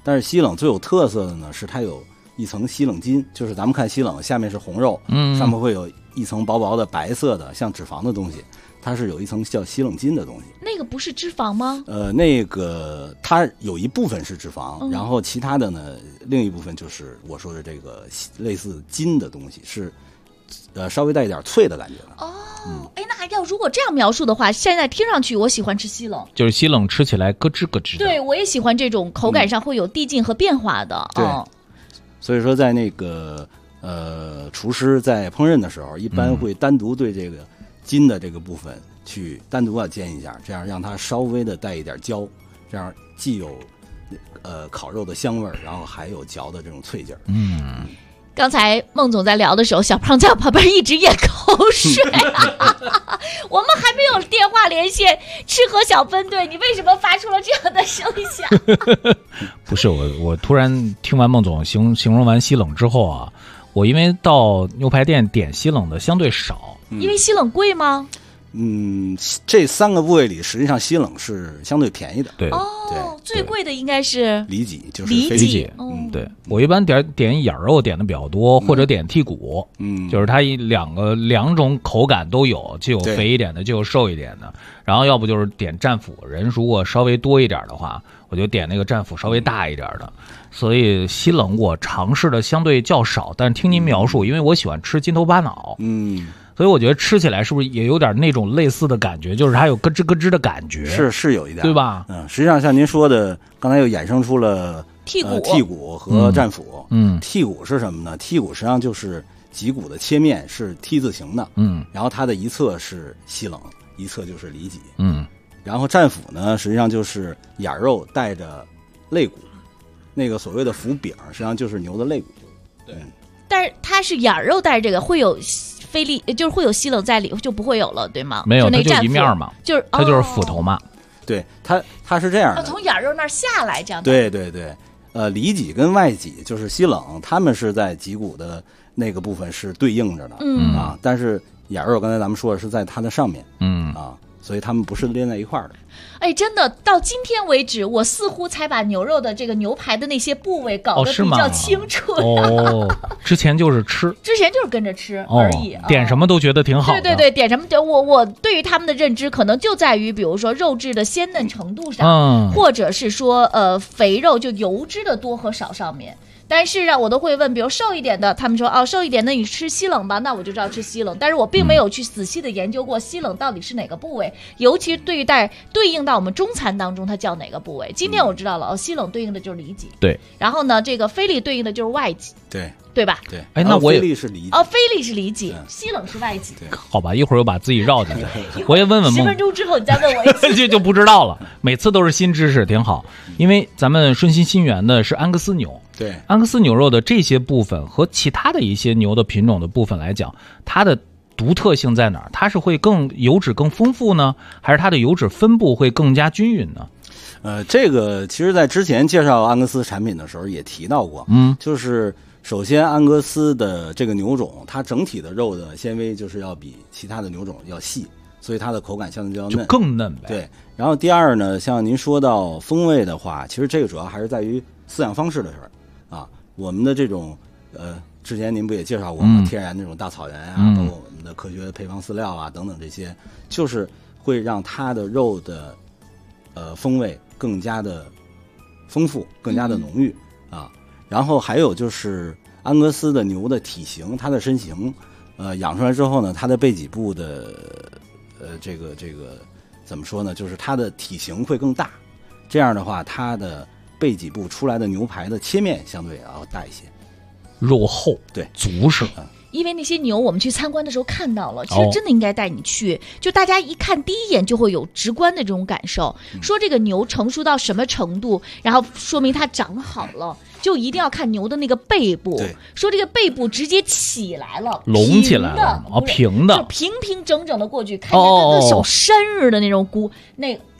但是西冷最有特色的呢，是它有一层西冷筋，就是咱们看西冷下面是红肉，上面会有一层薄薄的白色的像脂肪的东西，它是有一层叫西冷筋的东西。 那个不是脂肪吗？ 那个它有一部分是脂肪，然后其他的呢，另一部分就是我说的这个类似筋的东西，是稍微带一点脆的感觉了。 那要如果这样描述的话，现在听上去我喜欢吃西冷， 就是西冷吃起来咯吱咯吱的。 对，我也喜欢这种口感上会有递进和变化的。 对，所以说在那个厨师在烹饪的时候，一般会单独对这个筋的这个部分去单独要煎一下，这样让它稍微的带一点焦，这样既有烤肉的香味儿，然后还有嚼的这种脆劲儿。 刚才孟总在聊的时候，小胖在我旁边一直咽口水、我们还没有电话连线，吃喝小分队，你为什么发出了这样的声响？ 不是我突然听完孟总形容完西冷之后啊，我因为到牛排店点西冷的相对少， 因为西冷贵吗？ 这3个部位里，实际上西冷是相对便宜的。 对， 最贵的应该是里脊，就是里脊。 对，我一般点眼肉点的比较多，或者点剔骨。就是它两种口感都有，就有肥一点的，就有瘦一点的。然后要不就是点战斧，人如果稍微多一点的话，我就点那个战斧稍微大一点的。所以西冷我尝试的相对较少，但是听您描述，因为我喜欢吃筋头巴脑。所以我觉得吃起来是不是也有点那种类似的感觉，就是它有咯吱咯吱的感觉， 是有一点， 对吧？ 实际上像您说的，刚才又衍生出了剔骨和战斧。剔骨是什么呢？剔骨实际上就是脊骨的切面是 T 字形的，然后它的一侧是西冷，一侧就是里脊，然后战斧呢，实际上就是眼肉带着肋骨，那个所谓的斧柄实际上就是牛的肋骨。 对，但是它是眼肉带着这个会有菲力，就是会有西冷在里，就不会有了，对吗？ 没有， 它就一面嘛， 就是它就是斧头嘛。 对，它是这样的， 从眼肉那儿下来这样。 对，里脊跟外脊就是西冷，他们是在脊骨的那个部分是对应着的，但是眼肉刚才咱们说的是在它的上面，所以他们不是连在一块儿的。 真的到今天为止，我似乎才把牛肉的这个牛排的那些部位搞得比较清楚。 之前就是吃， 之前就是跟着吃而已， 点什么都觉得挺好的。 对，点什么我对于他们的认知可能就在于，比如说肉质的鲜嫩程度上，或者是说肥肉就油脂的多和少上面。但是我都会问，比如瘦一点的，他们说瘦一点的你吃西冷吧，那我就知道吃西冷。但是我并没有去仔细的研究过西冷到底是哪个部位，尤其对应到我们中餐当中它叫哪个部位。今天我知道了，西冷对应的就是里脊， 对。 然后呢，这个菲力对应的就是外脊，对吧？ 对。 那我也菲力是里脊， 菲力是里脊，西冷是外脊。 好吧，一会儿又把自己绕进去。我也问问 10分钟之后你再问我一次， 就不知道了。每次都是新知识，挺好。因为咱们顺心新源的是安格斯牛。 对， 安格斯牛肉的这些部分和其他的一些牛的品种的部分来讲，它的独特性在哪儿？它是会更油脂更丰富呢，还是它的油脂分布会更加均匀呢？ 这个其实在之前介绍安格斯产品的时候也提到过，就是首先安格斯的这个牛种，它整体的肉的纤维就是要比其他的牛种要细，所以它的口感相对就要嫩， 就更嫩呗。 对，然后第二呢，像您说到风味的话，其实这个主要还是在于饲养方式的事儿。我们的这种之前您不也介绍过吗？天然那种大草原啊，包括我们的科学配方饲料啊等等，这些就是会让它的肉的风味更加的丰富，更加的浓郁然后还有就是安格斯的牛的体型，它的身形养出来之后呢，它的背脊部的这个怎么说呢？就是它的体型会更大，这样的话，它的背脊部出来的牛排的切面相对要大一些， 肉厚， 对， 足实。 因为那些牛我们去参观的时候看到了，其实真的应该带你去，就大家一看第一眼就会有直观的这种感受，说这个牛成熟到什么程度，然后说明它长好了，就一定要看牛的那个背部，说这个背部直接起来了， 隆起来了，平的， 就平平整整的过去，看见它跟小山似的那种骨，那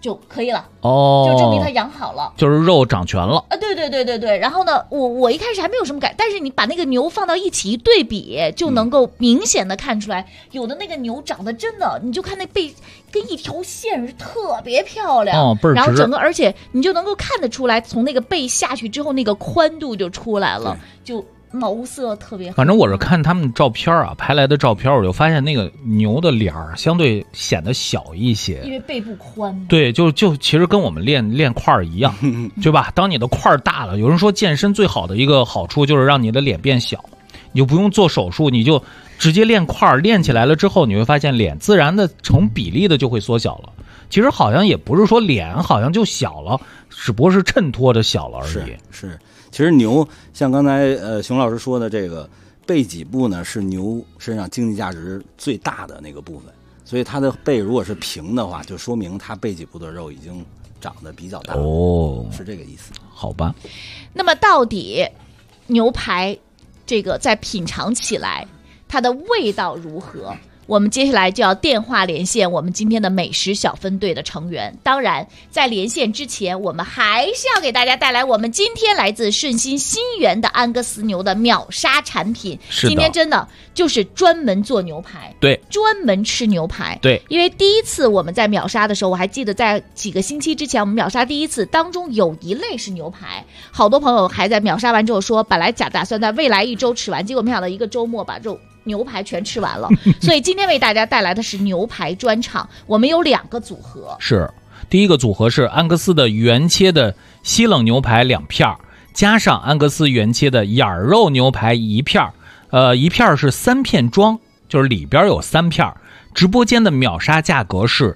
就可以了， 哦， 就证明它养好了， 就是肉长全了啊！对。然后呢，我一开始还没有什么感，但是你把那个牛放到一起一对比，就能够明显的看出来，有的那个牛长得真的，你就看那背跟一条线是特别漂亮， 哦，倍儿直。 然后整个，而且你就能够看得出来，从那个背下去之后，那个宽度就出来了，就。毛色特别好， 反正我是看他们照片啊，拍来的照片，我就发现那个牛的脸儿相对显得小一些， 因为背部宽。 对，就其实跟我们练块儿一样，对吧？当你的块儿大了，有人说健身最好的一个好处就是让你的脸变小，你就不用做手术，你就直接练块儿，练起来了之后，你会发现脸自然的成比例的就会缩小了。其实好像也不是说脸好像就小了，只不过是衬托着小了而已。 是。其实牛像刚才熊老师说的，这个背脊部呢是牛身上经济价值最大的那个部分，所以它的背如果是平的话，就说明它背脊部的肉已经长得比较大哦， 是这个意思。 好吧。 那么到底牛排这个在品尝起来，它的味道如何？我们接下来就要电话连线我们今天的美食小分队的成员。当然，在连线之前，我们还是要给大家带来我们今天来自顺心新源的安格斯牛的秒杀产品。今天真的就是专门做牛排， 对， 专门吃牛排， 对。 因为第一次我们在秒杀的时候，我还记得在几个星期之前，我们秒杀第一次当中有一类是牛排，好多朋友还在秒杀完之后说，本来打算在未来1周吃完，结果没想到一个周末把牛排全吃完了，所以今天为大家带来的是牛排专场。我们有2个组合， 是第一个组合是安格斯的原切的西冷牛排2片，加上安格斯原切的眼肉牛排1片，一片是3片装，就是里边有3片。直播间的秒杀价格是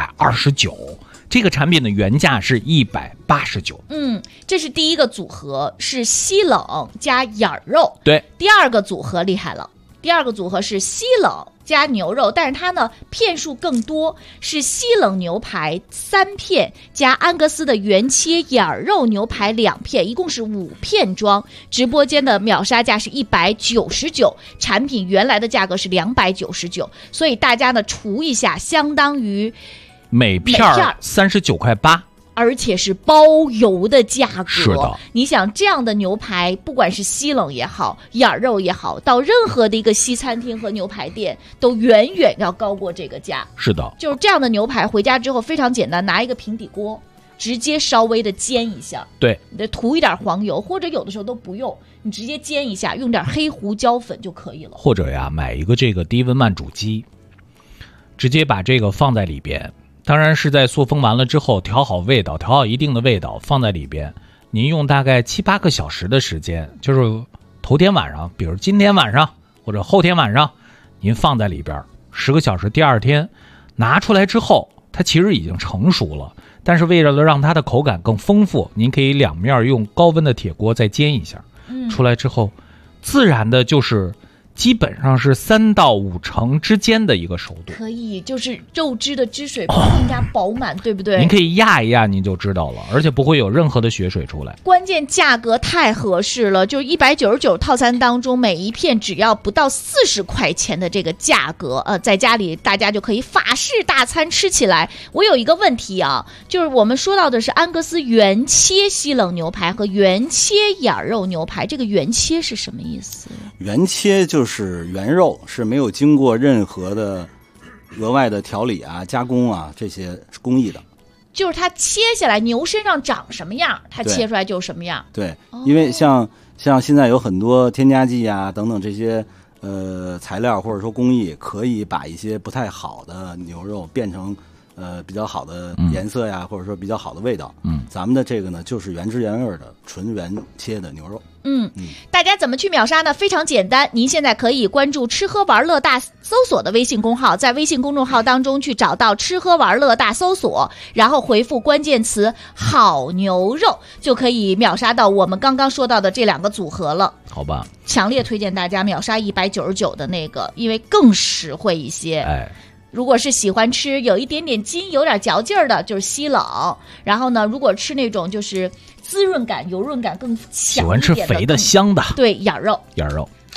129，这个产品的原价是189。 这是第一个组合，是西冷加眼肉。 对， 第二个组合厉害了。第二个组合是西冷加牛肉，但是它呢片数更多，是西冷牛排3片加安格斯的原切眼肉牛排2片，一共是5片装。直播间的秒杀价是199，产品原来的价格是299，所以大家呢除一下，相当于每片39.8块。 而且是包邮的价格。 是的， 你想这样的牛排，不管是西冷也好，眼肉也好，到任何的一个西餐厅和牛排店，都远远要高过这个价。 是的， 就是这样的牛排，回家之后非常简单，拿一个平底锅，直接稍微的煎一下。 对， 你得涂一点黄油，或者有的时候都不用，你直接煎一下，用点黑胡椒粉就可以了。 或者呀，买一个这个低温慢煮机，直接把这个放在里边。当然是在塑封完了之后调好味道，调好一定的味道放在里边，您用大概7、8个小时的时间，就是头天晚上，比如今天晚上或者后天晚上，您放在里边10个小时，第二天拿出来之后，它其实已经成熟了，但是为了让它的口感更丰富，您可以两面用高温的铁锅再煎一下，出来之后自然的就是基本上是3到5成之间的一个熟度， 可以，就是肉汁的汁水更加饱满，对不对？ 您可以压一压，您就知道了，而且不会有任何的血水出来。 关键价格太合适了，就199套餐当中，每一片只要不到40块钱的这个价格，在家里大家就可以法式大餐吃起来。我有一个问题啊，就是我们说到的是安格斯原切西冷牛排和原切眼肉牛排，这个原切是什么意思？ 原切就是原肉，是没有经过任何的额外的调理啊、加工啊这些工艺的。 就是它切下来牛身上长什么样，它切出来就是什么样。 对，因为像现在有很多添加剂啊等等这些材料或者说工艺，可以把一些不太好的牛肉变成比较好的颜色呀，或者说比较好的味道。咱们的这个呢，就是原汁原味的纯原切的牛肉。 大家怎么去秒杀呢？非常简单，您现在可以关注吃喝玩乐大搜索的微信公号，在微信公众号当中去找到吃喝玩乐大搜索，然后回复关键词好牛肉，就可以秒杀到我们刚刚说到的这2个组合了。 好吧， 强烈推荐大家秒杀199的那个，因为更实惠一些。如果是喜欢吃有一点点筋、有点嚼劲儿的，就是西冷。然后呢，如果吃那种就是滋润感、油润感更强一点的， 喜欢吃肥的、香的， 对，眼肉。 眼肉。 好，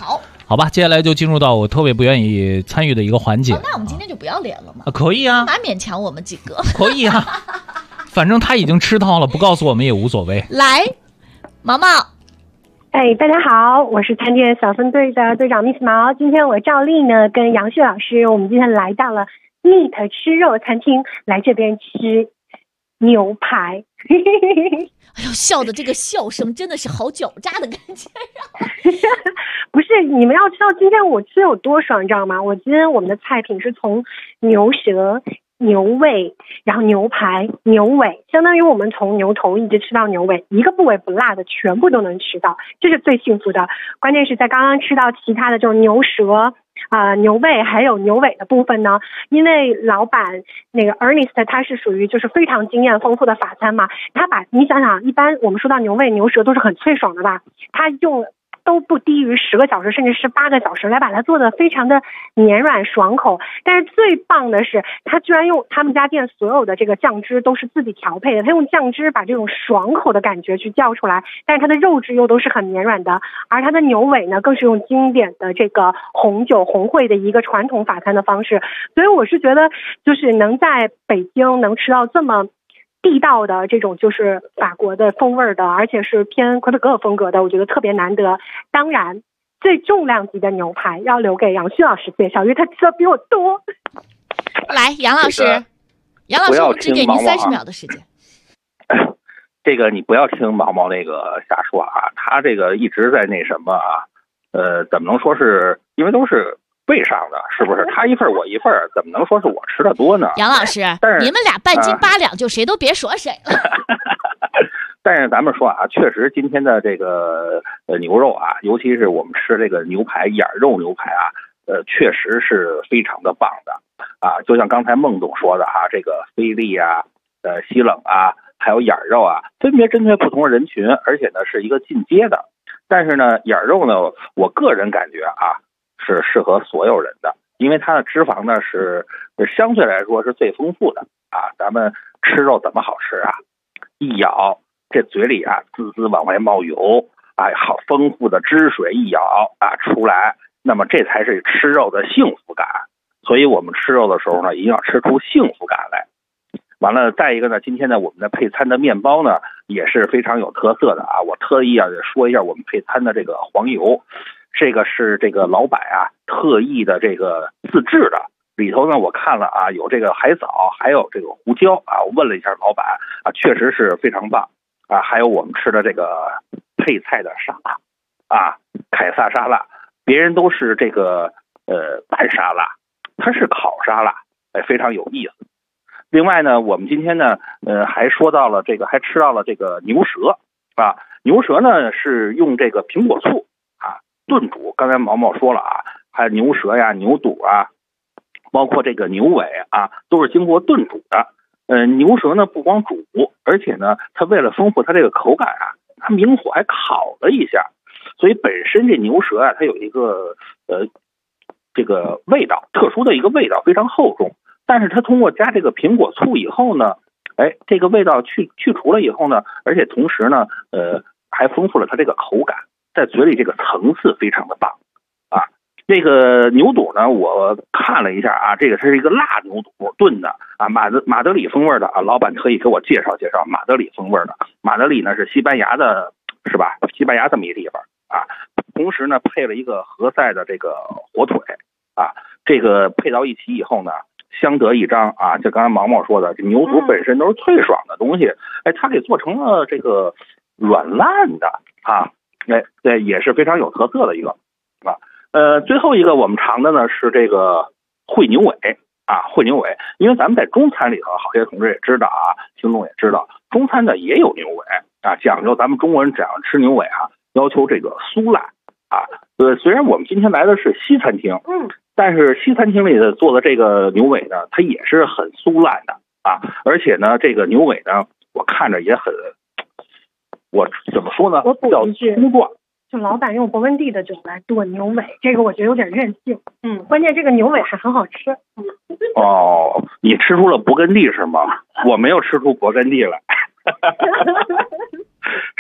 好吧，接下来就进入到我特别不愿意参与的一个环节。 那我们今天就不要连了嘛？ 可以啊， 干嘛勉强我们几个？ 可以啊，反正他已经吃到了，不告诉我们也无所谓。 来，毛毛。 大家好，我是餐店小分队的队长 Miss 毛。今天我赵丽呢跟杨旭老师，我们今天来到了 Meat 吃肉餐厅，来这边吃牛排。 哎呦，笑的这个笑声真的是好狡诈的感觉呀！ 不是，你们要知道今天我吃有多爽，你知道吗？我今天我们的菜品是从牛舌、牛胃，然后牛排、牛尾，相当于我们从牛头一直吃到牛尾，一个部位不落的全部都能吃到，这是最幸福的。关键是在刚刚吃到其他的这种牛舌、牛胃还有牛尾的部分呢，因为老板那个 Ernest 他是属于就是非常经验丰富的法餐嘛，他把你想想，一般我们说到牛胃、牛舌都是很脆爽的吧，他用都不低于10个小时甚至是8个小时来把它做的非常的绵软爽口。但是最棒的是他居然用他们家店所有的这个酱汁都是自己调配的，他用酱汁把这种爽口的感觉去叫出来，但是它的肉质又都是很绵软的，而它的牛尾呢更是用经典的这个红酒红烩的一个传统法餐的方式。所以我是觉得就是能在北京能吃到这么地道的这种就是法国的风味的，而且是偏科特格尔风格的，我觉得特别难得。当然最重量级的牛排要留给杨旭老师介绍，因为他吃的比我多。 来，杨老师，杨老师，我只给您30秒的时间。 这个你不要听毛毛那个瞎说啊，他这个一直在那什么啊，怎么能说是因为都是备上的，是不是？他一份我一份，怎么能说是我吃的多呢？ 杨老师，你们俩半斤8两，就谁都别说谁了。 但是咱们说啊，确实今天的这个牛肉啊，尤其是我们吃这个牛排眼肉牛排啊，确实是非常的棒的啊。就像刚才孟总说的啊，这个菲力啊、西冷啊，还有眼肉啊，分别针对不同的人群，而且呢是一个进阶的。但是呢，眼肉呢，我个人感觉啊，是适合所有人的，因为它的脂肪呢是相对来说是最丰富的啊。咱们吃肉怎么好吃啊？一咬这嘴里啊滋滋往外冒油啊，好丰富的汁水一咬啊出来，那么这才是吃肉的幸福感。所以我们吃肉的时候呢，一定要吃出幸福感来。完了，再一个呢，今天呢我们的配餐的面包呢也是非常有特色的啊。我特意啊说一下我们配餐的这个黄油，这个是这个老板啊特意的这个自制的，里头呢我看了啊有这个海藻，还有这个胡椒啊，我问了一下老板啊，确实是非常棒啊。还有我们吃的这个配菜的沙拉啊，凯撒沙拉，别人都是这个拌沙拉，它是烤沙拉，非常有意思。另外呢，我们今天呢还说到了这个，还吃到了这个牛舌啊。牛舌呢是用这个苹果醋啊炖煮，刚才毛毛说了啊，还有牛舌呀、牛肚啊，包括这个牛尾啊，都是经过炖煮的。牛舌呢不光煮，而且呢它为了丰富它这个口感啊，它明火还烤了一下，所以本身这牛舌啊它有一个这个味道，特殊的一个味道，非常厚重。但是它通过加这个苹果醋以后呢，这个味道去除了以后呢，而且同时呢还丰富了它这个口感，在嘴里这个层次非常的棒啊。这个牛肚呢我看了一下啊，这个是一个辣牛肚炖的啊，马德里风味的啊，老板可以给我介绍介绍马德里风味的。马德里呢是西班牙的，是吧？西班牙这么一地方啊，同时呢配了一个何塞的这个火腿啊，这个配到一起以后呢相得益彰啊！就刚才毛毛说的，这牛肚本身都是脆爽的东西，它给做成了这个软烂的啊，对，也是非常有特色的一个啊。最后一个我们尝的呢是这个烩牛尾啊，烩牛尾，因为咱们在中餐里头，好些同志也知道啊，听众也知道，中餐呢也有牛尾啊，讲究咱们中国人只要吃牛尾啊，要求这个酥烂啊。虽然我们今天来的是西餐厅，但是西餐厅里的做的这个牛尾呢，它也是很酥烂的啊，而且呢，这个牛尾呢，我看着也很，我怎么说呢？ 我补一句， 粗壮。 就老板用勃艮第的酒来炖牛尾，这个我觉得有点任性。关键这个牛尾还很好吃。 哦，你吃出了勃艮第是吗？我没有吃出勃艮第来。是吧？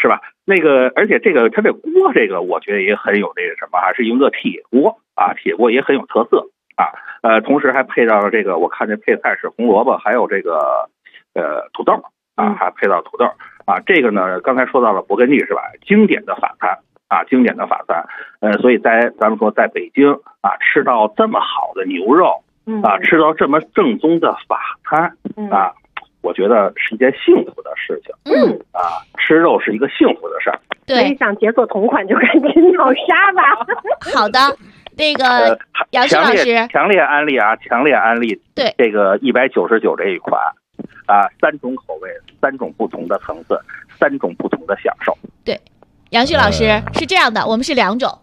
那个，而且它这锅我觉得也很有那个什么是用个铁锅啊，铁锅也很有特色啊。同时还配到了我看这配菜是红萝卜，还有这个土豆啊，还配到土豆啊。这个呢，刚才说到了勃艮第是吧？经典的法餐啊，经典的法餐。所以咱们说在北京啊，吃到这么好的牛肉啊，吃到这么正宗的法餐啊。我觉得是一件幸福的事情。吃肉是一个幸福的事儿。 对，所以想解锁同款就赶紧秒杀吧。 好的，那个杨旭老师， 强烈安利啊，强烈安利。 对， 这个199这一款啊，3种口味，3种不同的层次，3种不同的享受。 对，杨旭老师是这样的，我们是2种。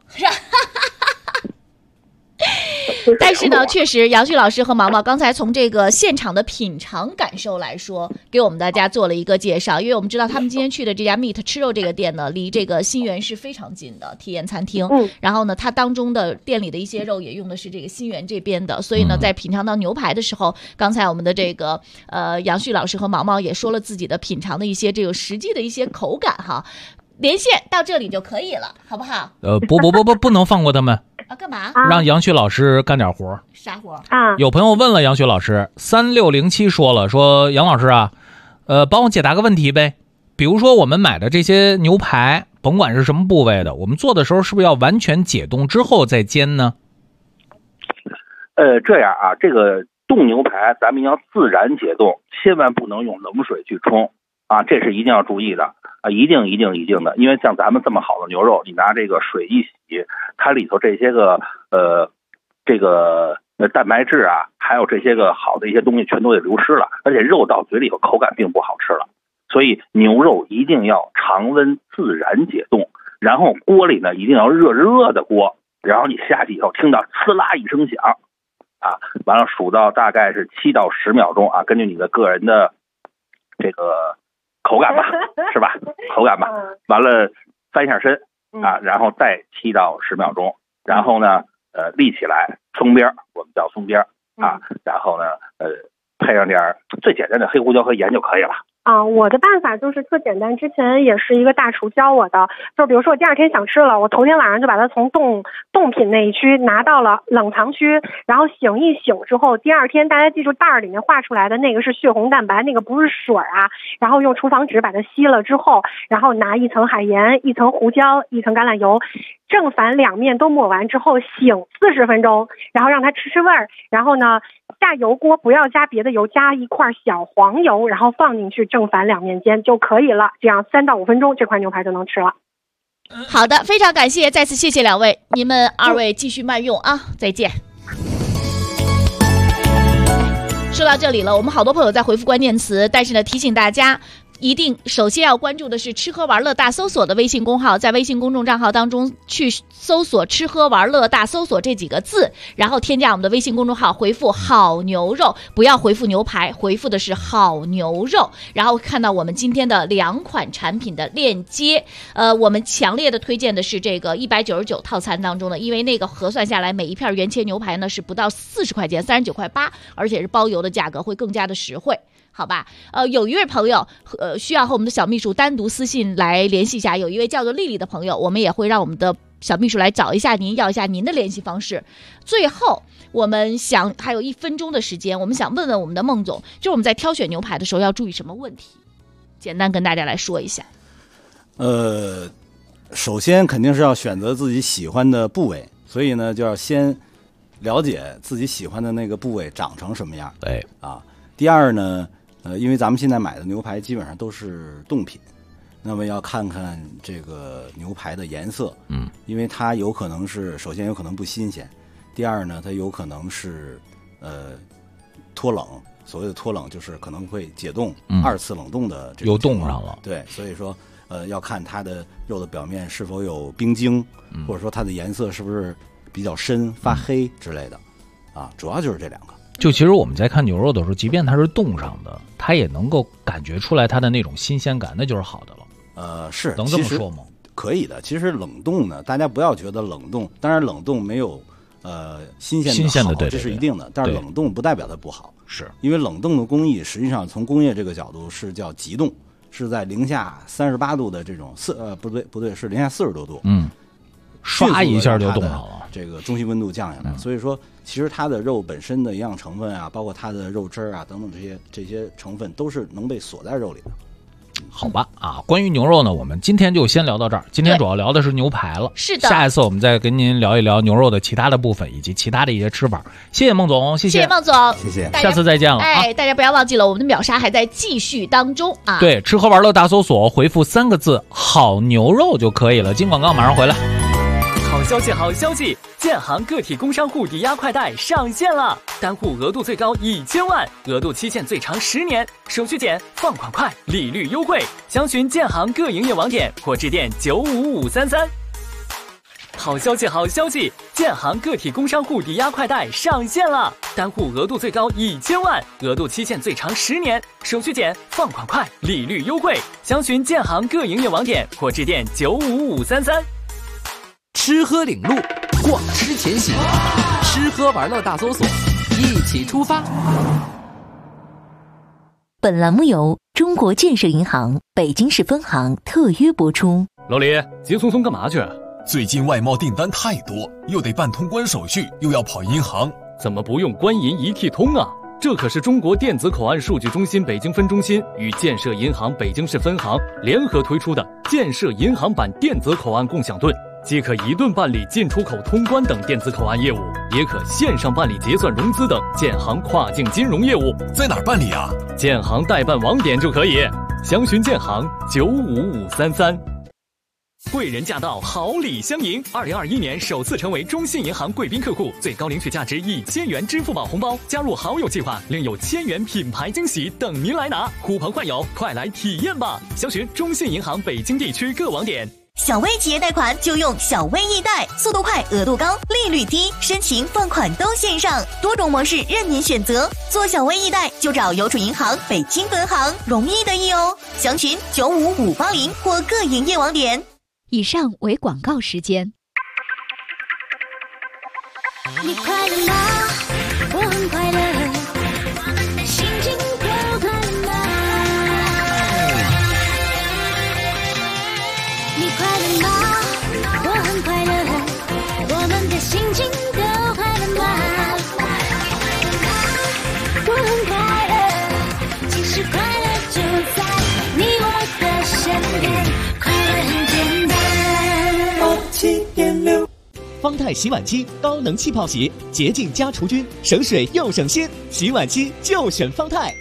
但是呢，确实，杨旭老师和毛毛刚才从这个现场的品尝感受来说，给我们大家做了一个介绍。因为我们知道他们今天去的这家 Meat 吃肉这个店呢，离这个新源是非常近的体验餐厅。然后呢，它当中的店里的一些肉也用的是这个新源这边的，所以呢，在品尝到牛排的时候，刚才我们的这个杨旭老师和毛毛也说了自己的品尝的一些这个实际的一些口感哈。连线到这里就可以了，好不好？ 不能放过他们。 干嘛？ 让杨旭老师干点活。 啥活啊？ 有朋友问了杨旭老师，3607说杨老师啊，帮我解答个问题呗。比如说我们买的这些牛排，甭管是什么部位的，我们做的时候是不是要完全解冻之后再煎呢？ 这样啊，这个冻牛排咱们要自然解冻，千万不能用冷水去冲啊，这是一定要注意的。一定的，因为像咱们这么好的牛肉，你拿这个水一洗，它里头这些个这个蛋白质啊，还有这些个好的一些东西全都得流失了，而且肉到嘴里头口感并不好吃了。所以牛肉一定要常温自然解冻，然后锅里呢一定要热的锅，然后你下去以后听到呲啦一声响啊，完了数到大概是7到10秒钟啊，根据你的个人的这个口感吧，是吧？口感吧，完了翻下身啊，然后再7到10秒钟，然后呢，立起来松边，我们叫松边啊，然后呢，配上点最简单的黑胡椒和盐就可以了。 我的办法就是特简单，之前也是一个大厨教我的，就比如说我第2天想吃了，我头天晚上就把它从冻品那一区拿到了冷藏区，然后醒一醒之后，第2天大家记住袋儿里面画出来的那个是血红蛋白，那个不是水啊，然后用厨房纸把它吸了之后，然后拿1层海盐、1层胡椒、1层橄榄油，正反2面都抹完之后醒40分钟，然后让它吃味儿，然后呢下油锅不要加别的油，加一块小黄油，然后放进去正反2面煎就可以了，这样3到5分钟这块牛排就能吃了。 好的，非常感谢，再次谢谢2位，你们2位继续慢用啊，再见。说到这里了，我们好多朋友在回复关键词，但是呢，提醒大家一定首先要关注的是吃喝玩乐大搜索的微信公号，在微信公众账号当中去搜索吃喝玩乐大搜索这几个字，然后添加我们的微信公众号，回复好牛肉，不要回复牛排，回复的是好牛肉，然后看到我们今天的2款产品的链接。我们强烈的推荐的是这个199套餐当中的，因为那个核算下来每一片原切牛排呢是不到40块钱，39块8，而且是包邮的价格，会更加的实惠。好吧，有一位朋友需要和我们的小秘书单独私信来联系一下，有一位叫做丽丽的朋友，我们也会让我们的小秘书来找一下您，要一下您的联系方式。最后我们想还有1分钟的时间，我们想问问我们的孟总，就是我们在挑选牛排的时候要注意什么问题，简单跟大家来说一下。 首先肯定是要选择自己喜欢的部位，所以呢就要先了解自己喜欢的那个部位长成什么样。 对啊，第二呢因为咱们现在买的牛排基本上都是冻品，那么要看看这个牛排的颜色，因为它有可能是首先有可能不新鲜，第二呢它有可能是脱冷，所谓的脱冷就是可能会解冻，2次冷冻的这种又冻上了， 对，所以说要看它的肉的表面是否有冰晶，或者说它的颜色是不是比较深发黑之类的，啊，主要就是这2个。 就其实我们在看牛肉的时候，即便它是冻上的，它也能够感觉出来它的那种新鲜感，那就是好的了。 是能这么说吗？ 可以的。其实冷冻呢，大家不要觉得冷冻，当然冷冻没有新鲜的好， 对， 这是一定的。但是冷冻不代表它不好， 是因为冷冻的工艺实际上从工业这个角度是叫急冻， 是在零下38度的这种不对，是零下40多度， 刷一下就冻上了， 这个中心温度降下来，所以说其实它的肉本身的营养成分啊，包括它的肉汁啊等等这些成分都是能被锁在肉里的。 好吧啊，关于牛肉呢，我们今天就先聊到这儿。今天主要聊的是牛排了， 是的。 下一次我们再跟您聊一聊牛肉的其他的部分以及其他的一些吃法。谢谢孟总，谢谢孟总， 谢谢， 下次再见了。 大家不要忘记了，我们的秒杀还在继续当中啊。 对，吃喝玩乐大搜索，回复3个字“好牛肉”就可以了。进广告，马上回来。 好消息，好消息！建行个体工商户抵押快贷上线了，单户额度最高1000万，额度期限最长10年，手续简，放款快，利率优惠。详询建行各营业网点或致电95533。好消息，好消息！建行个体工商户抵押快贷上线了，单户额度最高1000万，额度期限最长10年，手续简，放款快，利率优惠。详询建行各营业网点或致电95533。 吃喝领路，逛吃前行，吃喝玩乐大搜索，一起出发。 本栏目由中国建设银行北京市分行特约播出。 老李，急匆匆干嘛去？ 最近外贸订单太多，又得办通关手续，又要跑银行， 怎么不用官银一体通啊？这可是中国电子口岸数据中心北京分中心与建设银行北京市分行联合推出的建设银行版电子口岸共享盾，既可一盾办理进出口通关等电子口岸业务，也可线上办理结算融资等建行跨境金融业务。 在哪儿办理啊？ 建行代办网点就可以，详询建行95533。贵人驾到，好礼相迎。2021年首次成为中信银行贵宾客户，最高领取价值1000元支付宝红包，加入好友计划，另有1000元品牌惊喜等您来拿。呼朋唤友，快来体验吧！详询中信银行北京地区各网点。 小微企业贷款就用小微易贷，速度快，额度高，利率低，申请放款都线上，多种模式任您选择。做小微易贷就找邮储银行北京分行，容易得意哦。详询95580或各营业网点。 以上为广告时间。 你快乐吗？我很快乐，心情都快乐吗？你快乐吗？我很快乐，我们的心情都快乐吗？我很快乐，其实快乐就在你我的身边，快乐很简单。7.6 方太洗碗机高能气泡洗，洁净加除菌，省水又省心，洗碗机就选方太。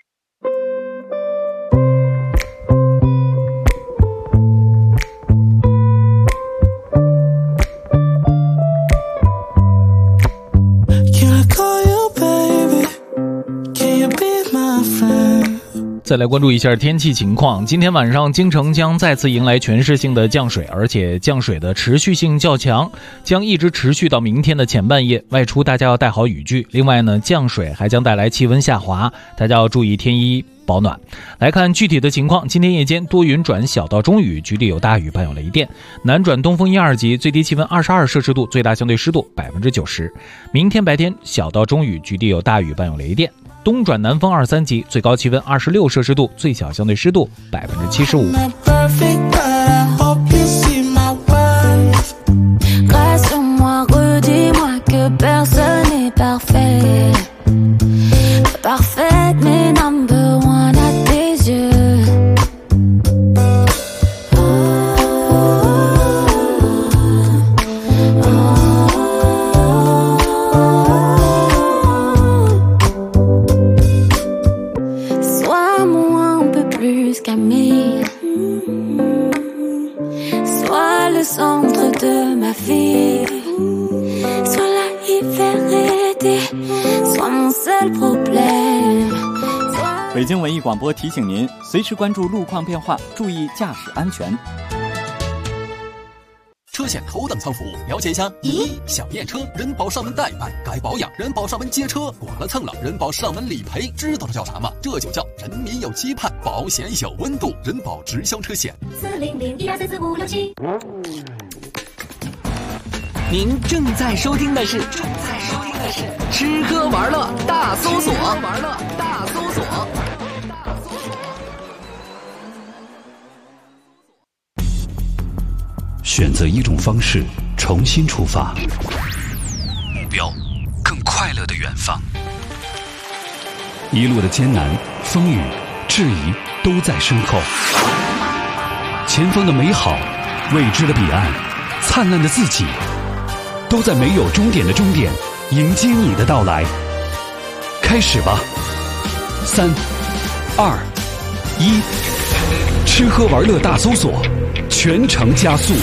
再来关注一下天气情况。今天晚上京城将再次迎来全市性的降水，而且降水的持续性较强，将一直持续到明天的前半夜。外出大家要带好雨具。另外呢，降水还将带来气温下滑，大家要注意添衣保暖。来看具体的情况，今天夜间多云转小到中雨，局地有大雨伴有雷电，南转东风1、2级，最低气温22摄氏度，最大相对湿度90%。明天白天小到中雨，局地有大雨伴有雷电，东转南风2、3级，最高气温26摄氏度，最小相对湿度75%。 北京文艺广播提醒您，随时关注路况变化，注意驾驶安全。 车险头等舱服务，了解一下。1. 小验车，人保上门代办，该保养；人保上门接车，剐了蹭了，人保上门理赔。知道这叫啥吗？这就叫人民有期盼，保险有温度。人保直销车险。 400-1244567。 您正在收听的是吃喝玩乐大搜索。 选择一种方式，重新出发，目标更快乐的远方。一路的艰难、风雨、质疑都在身后，前方的美好、未知的彼岸、灿烂的自己，都在没有终点的终点迎接你的到来。开始吧，3、2、1，吃喝玩乐大搜索，全程加速。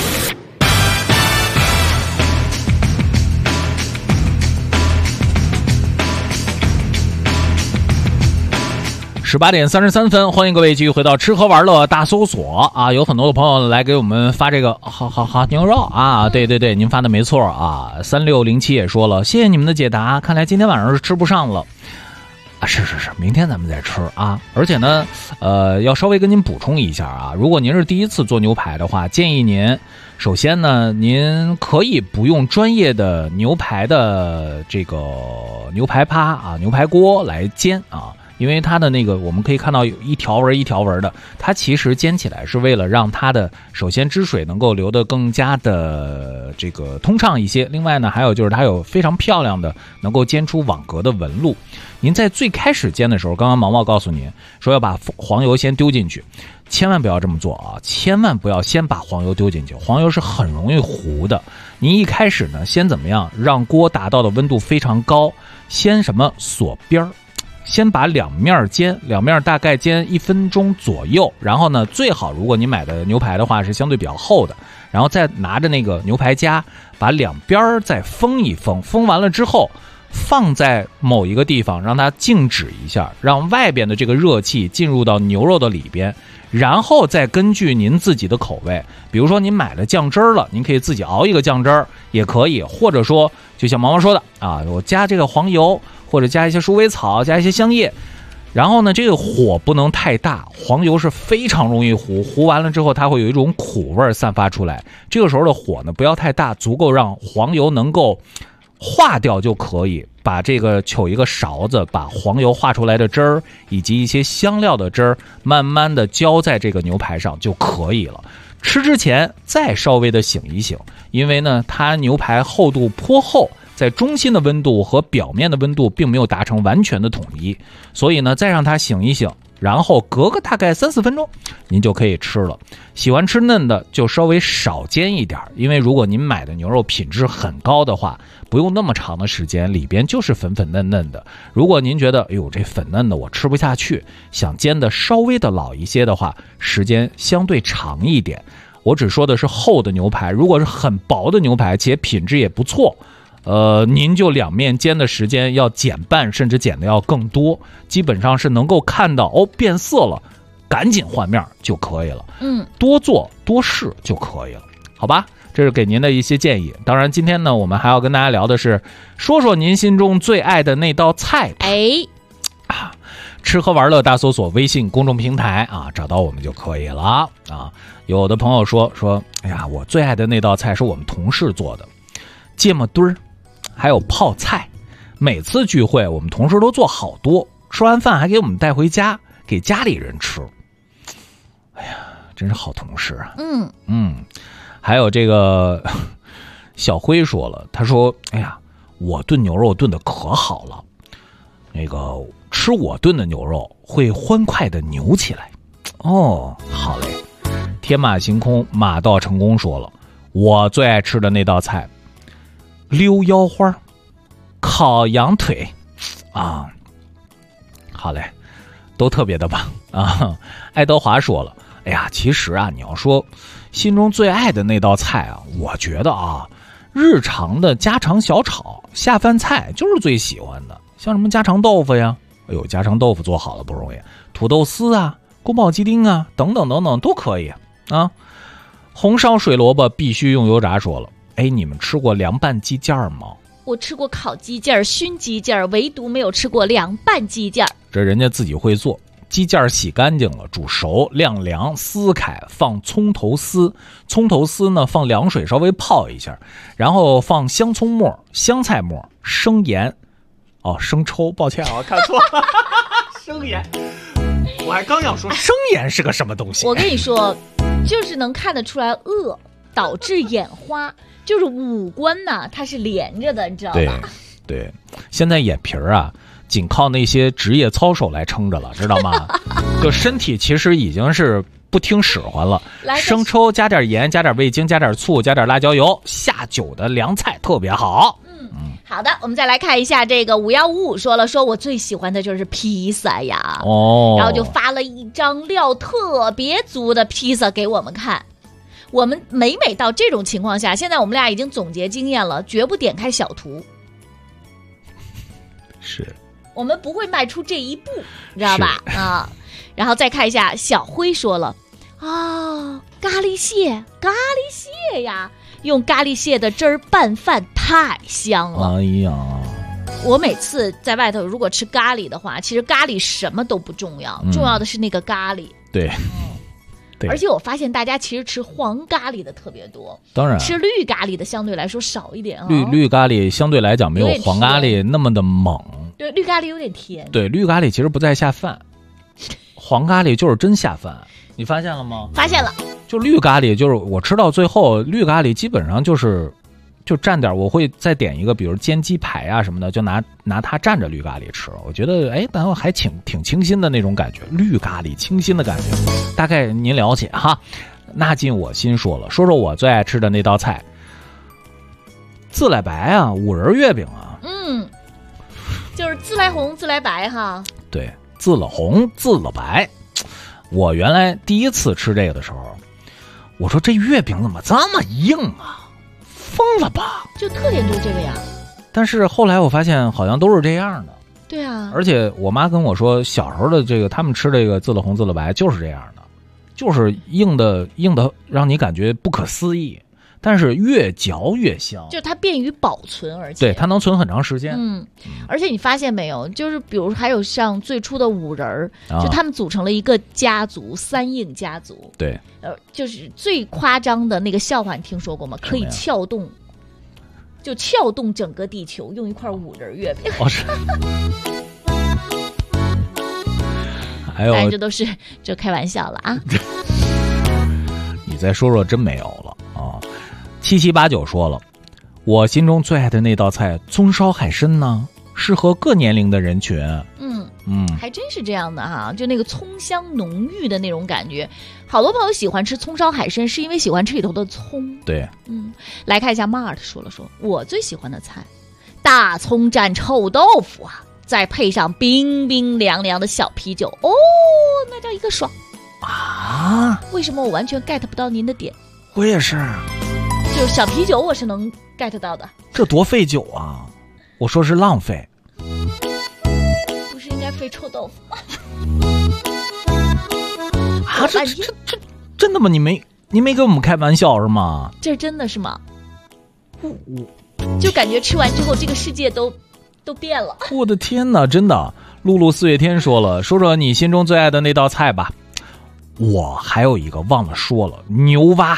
18点33分，欢迎各位继续回到吃喝玩乐大搜索啊！有很多的朋友来给我们发这个好牛肉啊，对，您发的没错啊。3607也说了，谢谢你们的解答，看来今天晚上是吃不上了啊，是，明天咱们再吃啊。而且呢，要稍微跟您补充一下啊，如果您是第一次做牛排的话，建议您首先呢，您可以不用专业的牛排的这个牛排趴啊、牛排锅来煎啊。因为它的那个我们可以看到有一条纹一条纹的，它其实煎起来是为了让它的首先汁水能够流得更加的这个通畅一些，另外呢还有就是它有非常漂亮的能够煎出网格的纹路。您在最开始煎的时候，刚刚毛毛告诉您说要把黄油先丢进去，千万不要这么做啊，千万不要先把黄油丢进去，黄油是很容易糊的。您一开始呢先怎么样让锅达到的温度非常高，先什么锁边儿，先把两面煎，两面大概煎1分钟左右，然后呢，最好如果你买的牛排的话是相对比较厚的，然后再拿着那个牛排夹把两边再封一封，封完了之后放在某一个地方让它静止一下，让外边的这个热气进入到牛肉的里边，然后再根据您自己的口味，比如说您买了酱汁了，您可以自己熬一个酱汁也可以，或者说就像毛毛说的啊，我加这个黄油或者加一些鼠尾草，加一些香叶，然后呢这个火不能太大，黄油是非常容易糊，糊完了之后它会有一种苦味散发出来，这个时候的火呢不要太大，足够让黄油能够化掉就可以，把这个取一个勺子，把黄油化出来的汁儿以及一些香料的汁儿慢慢的浇在这个牛排上就可以了。吃之前再稍微的醒一醒，因为呢它牛排厚度颇厚，在中心的温度和表面的温度并没有达成完全的统一，所以呢再让它醒一醒，然后隔个大概3-4分钟您就可以吃了。喜欢吃嫩的就稍微少煎一点，因为如果您买的牛肉品质很高的话，不用那么长的时间，里边就是粉粉嫩嫩的。如果您觉得哎呦这粉嫩的我吃不下去，想煎的稍微的老一些的话，时间相对长一点。我只说的是厚的牛排，如果是很薄的牛排且品质也不错，您就两面煎的时间要减半，甚至减的要更多，基本上是能够看到哦变色了，赶紧换面就可以了。多做多试就可以了，好吧？这是给您的一些建议。当然，今天呢，我们还要跟大家聊的是，说说您心中最爱的那道菜。吃喝玩乐大搜索微信公众平台啊，找到我们就可以了啊。有的朋友说，哎呀，我最爱的那道菜是我们同事做的芥末墩儿。还有泡菜，每次聚会我们同事都做好多，吃完饭还给我们带回家给家里人吃。哎呀，真是好同事啊。还有这个小辉说了，他说哎呀，我炖牛肉炖得可好了，那个吃我炖的牛肉会欢快的扭起来。哦，好嘞。天马行空马到成功说了，我最爱吃的那道菜溜腰花烤羊腿啊，好嘞，都特别的棒啊。爱德华说了，哎呀，其实啊，你要说心中最爱的那道菜啊，我觉得啊，日常的家常小炒下饭菜就是最喜欢的，像什么家常豆腐呀，哎呦，家常豆腐做好了不容易，土豆丝啊，宫保鸡丁啊，等等等等都可以啊。红烧水萝卜必须用油炸说了，哎，你们吃过凉拌鸡件吗？ 我吃过烤鸡件、熏鸡件，唯独没有吃过凉拌鸡件。 这人家自己会做，鸡件洗干净了，煮熟晾凉，撕开放葱头丝，葱头丝呢放凉水稍微泡一下，然后放香葱末、香菜末、生盐，生抽，抱歉啊，看错了，生盐。我还刚要说生盐是个什么东西。 我跟你说，就是能看得出来饿。 导致眼花，就是五官呐，它是连着的，你知道吧？ 对，现在眼皮儿啊，仅靠那些职业操守来撑着了，知道吗？就身体其实已经是不听使唤了。生抽加点盐，加点味精，加点醋，加点辣椒油，下酒的凉菜特别好。 好的，我们再来看一下这个5155说了，说我最喜欢的就是披萨呀。然后就发了一张料特别足的披萨给我们看。我们每到这种情况下，现在我们俩已经总结经验了，绝不点开小图。 是。 我们不会迈出这一步，你知道吧？啊，然后再看一下小辉说了，咖喱蟹呀，用咖喱蟹的汁儿拌饭太香了。 哎呀， 我每次在外头如果吃咖喱的话，其实咖喱什么都不重要，重要的是那个咖喱。 对。 而且我发现大家其实吃黄咖喱的特别多， 当然吃绿咖喱的相对来说少一点啊。 绿咖喱相对来讲没有黄咖喱那么的猛。 对，绿咖喱有点甜。 对，绿咖喱其实不再下饭，黄咖喱就是真下饭。你发现了吗？ 发现了。 就绿咖喱，就是我吃到最后，绿咖喱基本上就蘸点，我会再点一个，比如煎鸡排啊什么的，就拿它蘸着绿咖喱吃。我觉得然后还挺清新的那种感觉，绿咖喱清新的感觉。大概您了解哈。纳进我心说说我最爱吃的那道菜，自来白啊，5仁月饼啊。 就是自来红自来白哈。 对，自了红自了白。我原来第一次吃这个的时候，我说这月饼怎么这么硬啊，疯了吧？ 就特点就这个呀。 但是后来我发现好像都是这样的。 对啊。 而且我妈跟我说，小时候的这个他们吃这个自了红自了白就是这样的，就是硬的让你感觉不可思议。但是越嚼越香， 就它便于保存，而且对它能存很长时间。 而且你发现没有，就是比如还有像最初的5仁儿，就他们组成了一个家族，3硬家族。 对， 就是最夸张的那个笑话，你听说过吗？可以撬动整个地球，用一块5仁月饼。 还有， 当然这都是就开玩笑了啊。 你再说真没有了啊。7789说了，我心中最爱的那道菜葱烧海参呢，适合各年龄的人群。 还真是这样的哈，就那个葱香浓郁的那种感觉。好多朋友喜欢吃葱烧海参，是因为喜欢吃里头的葱。 对， 来看一下 Mart 说我最喜欢的菜，大葱蘸臭豆腐啊，再配上冰冰凉凉的小啤酒，那叫一个爽啊！ 为什么我完全 get 不到您的点？ 我也是。 就小啤酒我是能 get 到的。 这多费酒啊！我说是浪费。 不是应该费臭豆腐吗？ 啊，这真的吗？你没跟我们开玩笑是吗？ 这真的是吗？就感觉吃完之后这个世界都变了。 我的天哪，真的！露露4月天说你心中最爱的那道菜吧。我还有一个忘了说了，牛蛙。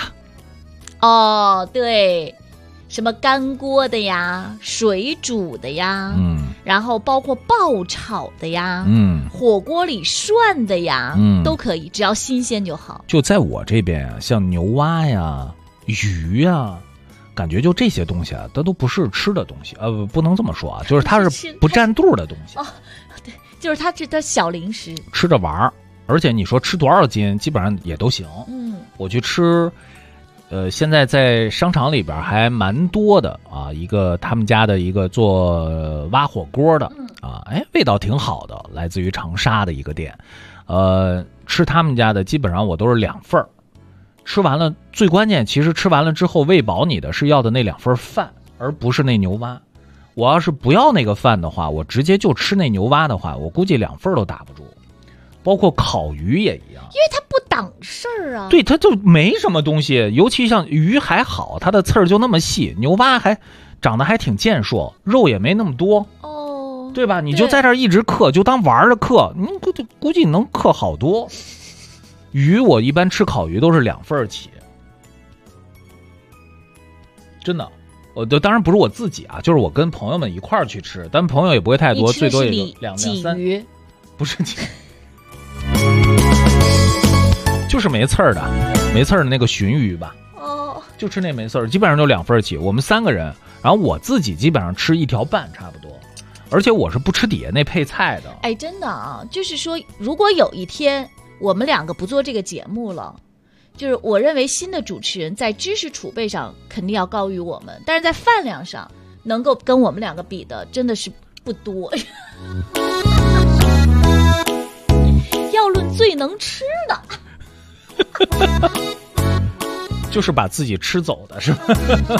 对，什么干锅的呀，水煮的呀，然后包括爆炒的呀，火锅里涮的呀，都可以，只要新鲜就好。 就在我这边啊，像牛蛙呀、鱼呀，感觉就这些东西啊，它都不是吃的东西，不能这么说啊，就是它是不占肚的东西。 对，就是它小零食， 吃着玩儿。而且你说吃多少斤，基本上也都行。我去吃。现在在商场里边还蛮多的啊，他们家的一个做蛙火锅的啊，味道挺好的，来自于长沙的一个店。吃他们家的基本上我都是2份儿，吃完了最关键，其实吃完了之后喂饱你的是要的那2份饭，而不是那牛蛙。我要是不要那个饭的话，我直接就吃那牛蛙的话，我估计2份都打不住。包括烤鱼也一样， 因为它不挡事儿啊。 对，它就没什么东西，尤其像鱼还好，它的刺儿就那么细，牛蛙还长得还挺健硕，肉也没那么多，对吧？你就在这儿一直嗑，就当玩的嗑，你估计能嗑好多。鱼我一般吃烤鱼都是2份起，真的。当然不是我自己啊，就是我跟朋友们一块儿去吃，但朋友也不会太多，最多也就2、3鱼，不是就是没刺儿的那个鲟鱼吧。 就吃那没事儿，基本上就2份起。我们3个人，然后我自己基本上吃1条半差不多，而且我是不吃底下那配菜的。 哎，真的啊，就是说，如果有一天我们2个不做这个节目了，就是我认为新的主持人在知识储备上肯定要高于我们，但是在饭量上能够跟我们2个比的真的是不多。要论最能吃的， 就是把自己吃走的是吧？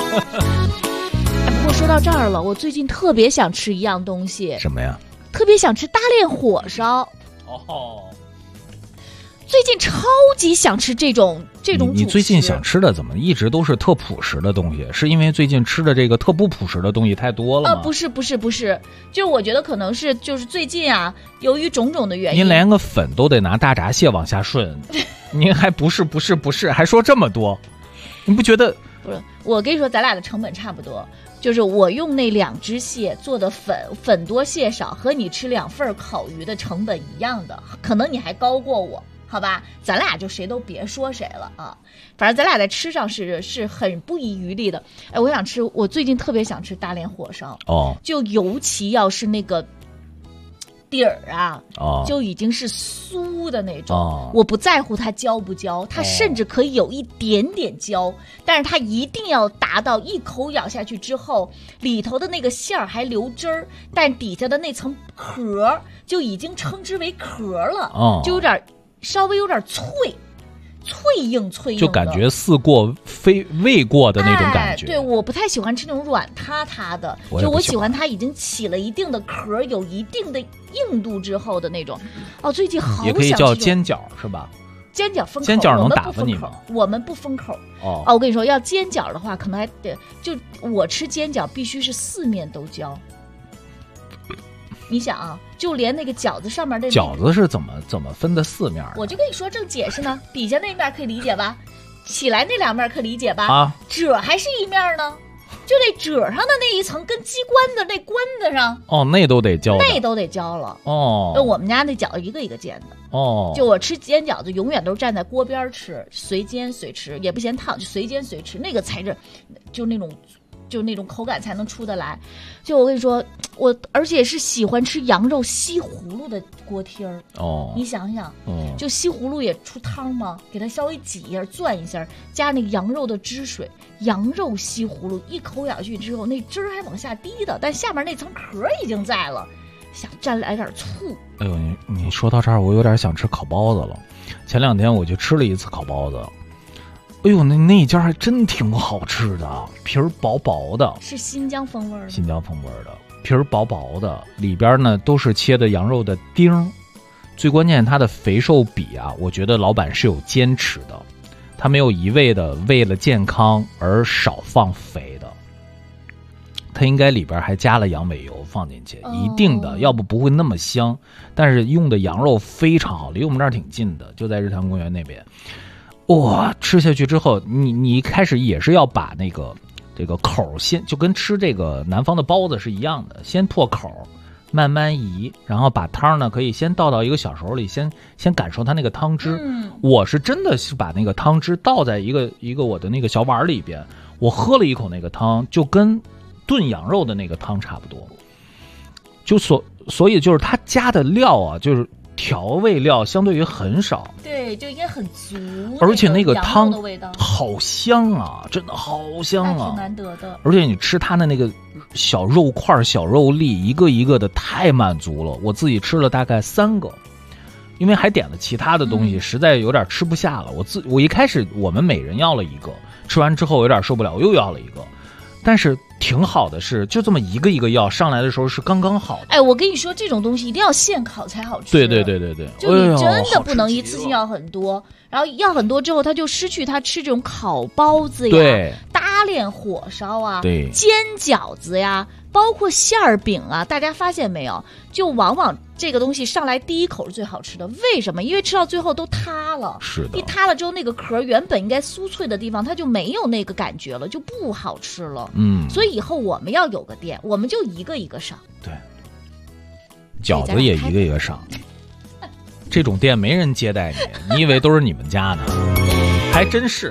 不过说到这儿了，我最近特别想吃一样东西。 什么呀？ 特别想吃大炼火烧。 哦， 最近超级想吃这种你最近想吃的怎么一直都是特朴实的东西？是因为最近吃的这个特不朴实的东西太多了吗？ 不是，就是我觉得可能是就是最近啊，由于种种的原因， 您连个粉都得拿大闸蟹往下顺，您还不是，还说这么多，你不觉得？ 不是，我跟你说，咱俩的成本差不多。就是我用那2只蟹做的粉多蟹少，和你吃2份烤鱼的成本一样的，可能你还高过我，好吧？咱俩就谁都别说谁了啊！反正咱俩在吃上是很不遗余力的。哎，我最近特别想吃大炼火烧哦， 就尤其要是那个底儿啊，就已经是酥的那种，我不在乎它焦不焦，它甚至可以有一点点焦，但是它一定要达到一口咬下去之后，里头的那个馅儿还留汁儿，但底下的那层壳就已经称之为壳了，就稍微有点脆硬的， 就感觉似过非未过的那种感觉。 对，我不太喜欢吃那种软塌塌的，就我喜欢它已经起了一定的壳，有一定的硬度之后的那种。最近好想吃。 也可以叫煎饺是吧？ 煎饺封口， 煎饺能打发你吗？ 我们不封口。我跟你说，要煎饺的话，可能还得就我吃煎饺必须是4面都焦。你想啊，就连那个饺子上面的饺子是怎么分的4面？ 我就跟你说正解释呢，底下那面可以理解吧，起来那2面可理解吧？褶还是一面呢，就那褶上的那一层跟鸡冠的那冠子上， 那都得焦， 那都得焦了。我们家那饺子一个一个煎的。就我吃煎饺子永远都是站在锅边吃，随煎随吃，也不嫌烫，就随煎随吃，那个才是就那种口感才能出得来。就我跟你说，我而且是喜欢吃羊肉西葫芦的锅贴儿。你想想，就西葫芦也出汤吗？给它稍微挤一下，攥一下，加那个羊肉的汁水，羊肉西葫芦一口咬去之后，那汁儿还往下滴的，但下面那层壳已经在了，想蘸来点醋。 哎呦，你说到这儿，我有点想吃烤包子了。前2天我就吃了一次烤包子。哎呦，那一家还真挺好吃的，皮儿薄薄的， 是新疆风味的，皮儿薄薄的，里边呢都是切的羊肉的丁。最关键它的肥瘦比啊，我觉得老板是有坚持的，他没有一味的为了健康而少放肥的，他应该里边还加了羊尾油放进去，一定的，要不会那么香。但是用的羊肉非常好，离我们这儿挺近的，就在日坛公园那边。哇，吃下去之后，你一开始也是要把这个口先，就跟吃这个南方的包子是一样的，先破口，慢慢移，然后把汤呢可以先倒到一个小手里，先感受它那个汤汁。我是真的是把那个汤汁倒在一个我的那个小碗里边，我喝了一口那个汤，就跟炖羊肉的那个汤差不多。就所以就是它加的料啊，就是调味料相对于很少， 对，就应该很足， 而且那个汤的味道好香啊，真的好香啊， 挺难得的。 而且你吃它的那个小肉块、小肉粒，一个一个的太满足了。我自己吃了大概3个，因为还点了其他的东西，实在有点吃不下了。我一开始我们每人要了一个，吃完之后有点受不了，我又要了一个。但是挺好的是，就这么一个一个要上来的时候是刚刚好的。 哎，我跟你说，这种东西一定要现烤才好吃。 对， 就你真的不能一次性要很多，然后要很多之后，它就失去它吃这种烤包子呀、大炼火烧啊、煎饺子呀，包括馅儿饼啊。大家发现没有？就往往这个东西上来第一口是最好吃的，为什么？因为吃到最后都塌了。 是的， 一塌了之后，那个壳原本应该酥脆的地方，它就没有那个感觉了，就不好吃了。所以以后我们要有个店，我们就一个一个上。 对，饺子也一个一个上。这种店没人接待你，你以为都是你们家呢？还真是，嘿。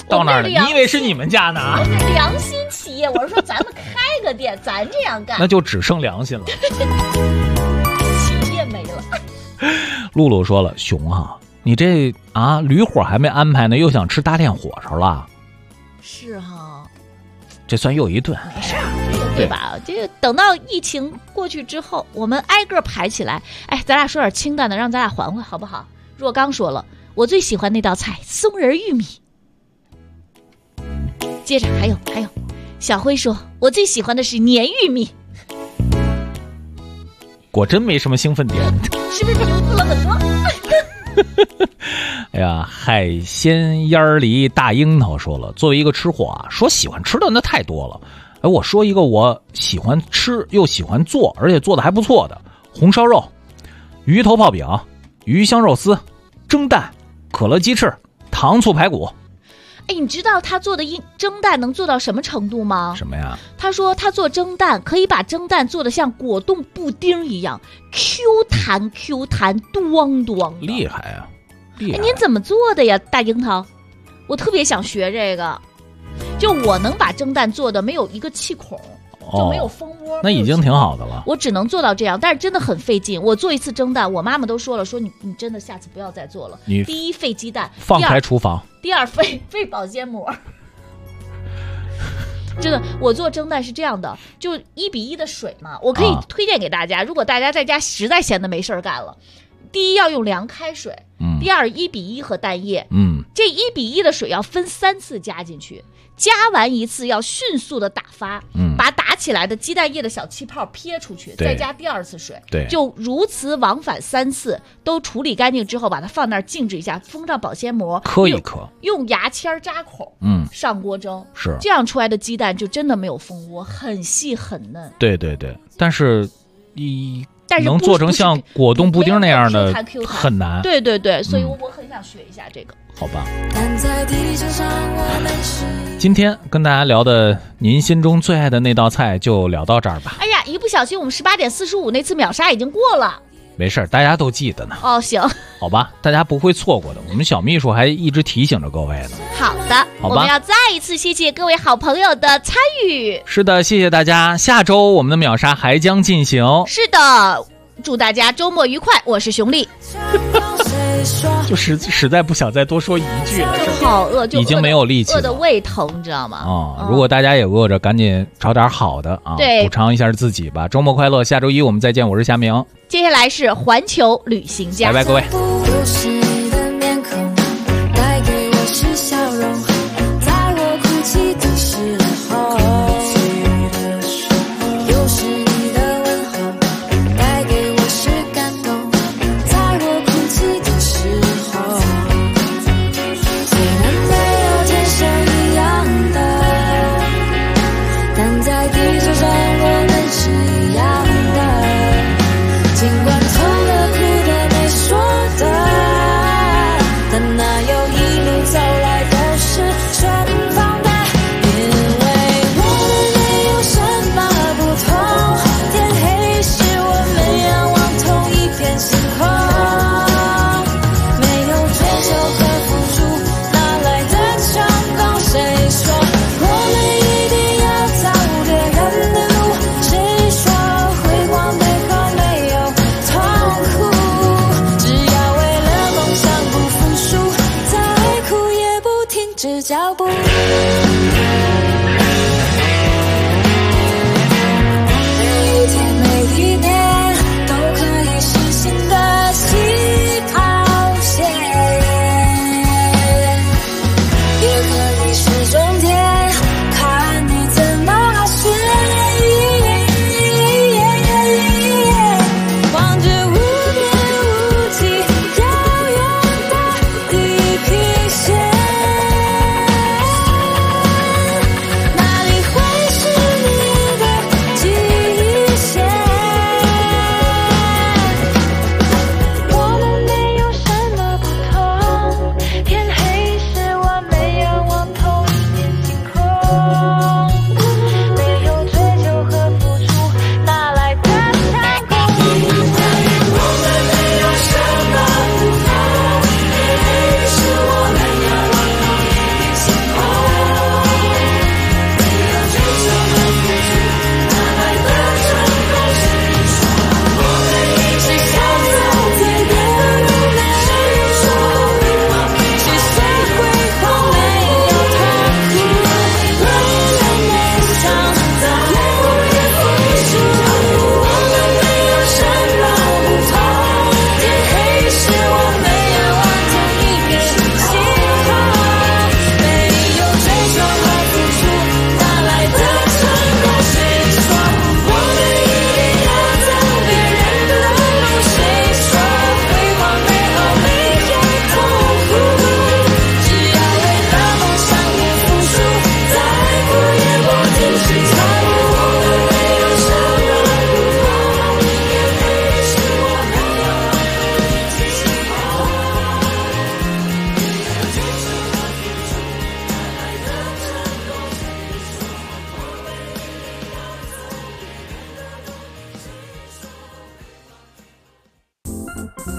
到那儿了，你以为是你们家呢？ 我是良心企业，我是说咱们开个店，咱这样干， 那就只剩良心了。 企业没了。 露露说了，熊啊，你这驴火还没安排呢，又想吃大天火烧了？ 是哈， 这算又一顿， 没事，对吧？这个等到疫情过去之后，我们挨个排起来。哎，咱俩说点清淡的，让咱俩缓缓，好不好？若刚说了，我最喜欢那道菜松仁玉米。接着还有，小辉说，我最喜欢的是黏玉米。 果真没什么兴奋点， 是不是油渍了很多？ 哎呀，海鲜烟梨大樱桃说了，作为一个吃货啊，说喜欢吃的那太多了。哎，我说一个我喜欢吃又喜欢做，而且做的还不错的红烧肉、鱼头泡饼、鱼香肉丝、蒸蛋、可乐鸡翅、糖醋排骨。 哎，你知道他做的蒸蛋能做到什么程度吗？ 什么呀？ 他说他做蒸蛋可以把蒸蛋做得像果冻布丁一样 Q 弹，咚咚。 厉害啊！厉害！ 哎，您怎么做的呀，大樱桃？我特别想学这个，就我能把蒸蛋做的没有一个气孔。就没有蜂窝， 那已经挺好的了。 我只能做到这样，但是真的很费劲。我做一次蒸蛋，我妈妈都说了，说你真的下次不要再做了。第一费鸡蛋， 放开厨房； 第二费保鲜膜。真的，我做蒸蛋是这样的，就1:1的水嘛。我可以推荐给大家，如果大家在家实在闲得没事干了，第一要用凉开水，第二1:1和蛋液，这1:1的水要分3次加进去。加完一次要迅速的打发，把打起来的鸡蛋液的小气泡撇出去，再加第2次水，就如此往返3次，都处理干净之后，把它放那儿静置一下，封上保鲜膜， 磕一磕， 用牙签扎孔，上锅蒸， 是这样出来的鸡蛋就真的没有蜂窝，很细很嫩。 对，但是能做成像果冻布丁那样的很难。 对，所以我很想学一下这个。 好吧，今天跟大家聊的您心中最爱的那道菜就聊到这儿吧。 哎呀，一不小心我们18点45那次秒杀已经过了。 没事，大家都记得呢。 哦，行， 好吧，大家不会错过的。我们小秘书还一直提醒着各位呢。 好的，我们要再一次谢谢各位好朋友的参与。 是的，谢谢大家。下周我们的秒杀还将进行。 是的，祝大家周末愉快。我是熊丽。 就实在不想再多说一句了， 好饿，就已经没有力气了， 饿得胃疼，你知道吗？ 如果大家也饿着，赶紧找点好的啊，补偿一下自己吧。周末快乐，下周一我们再见，我是夏明。 接下来是环球旅行家， 拜拜各位。 尽管痛的苦的没说的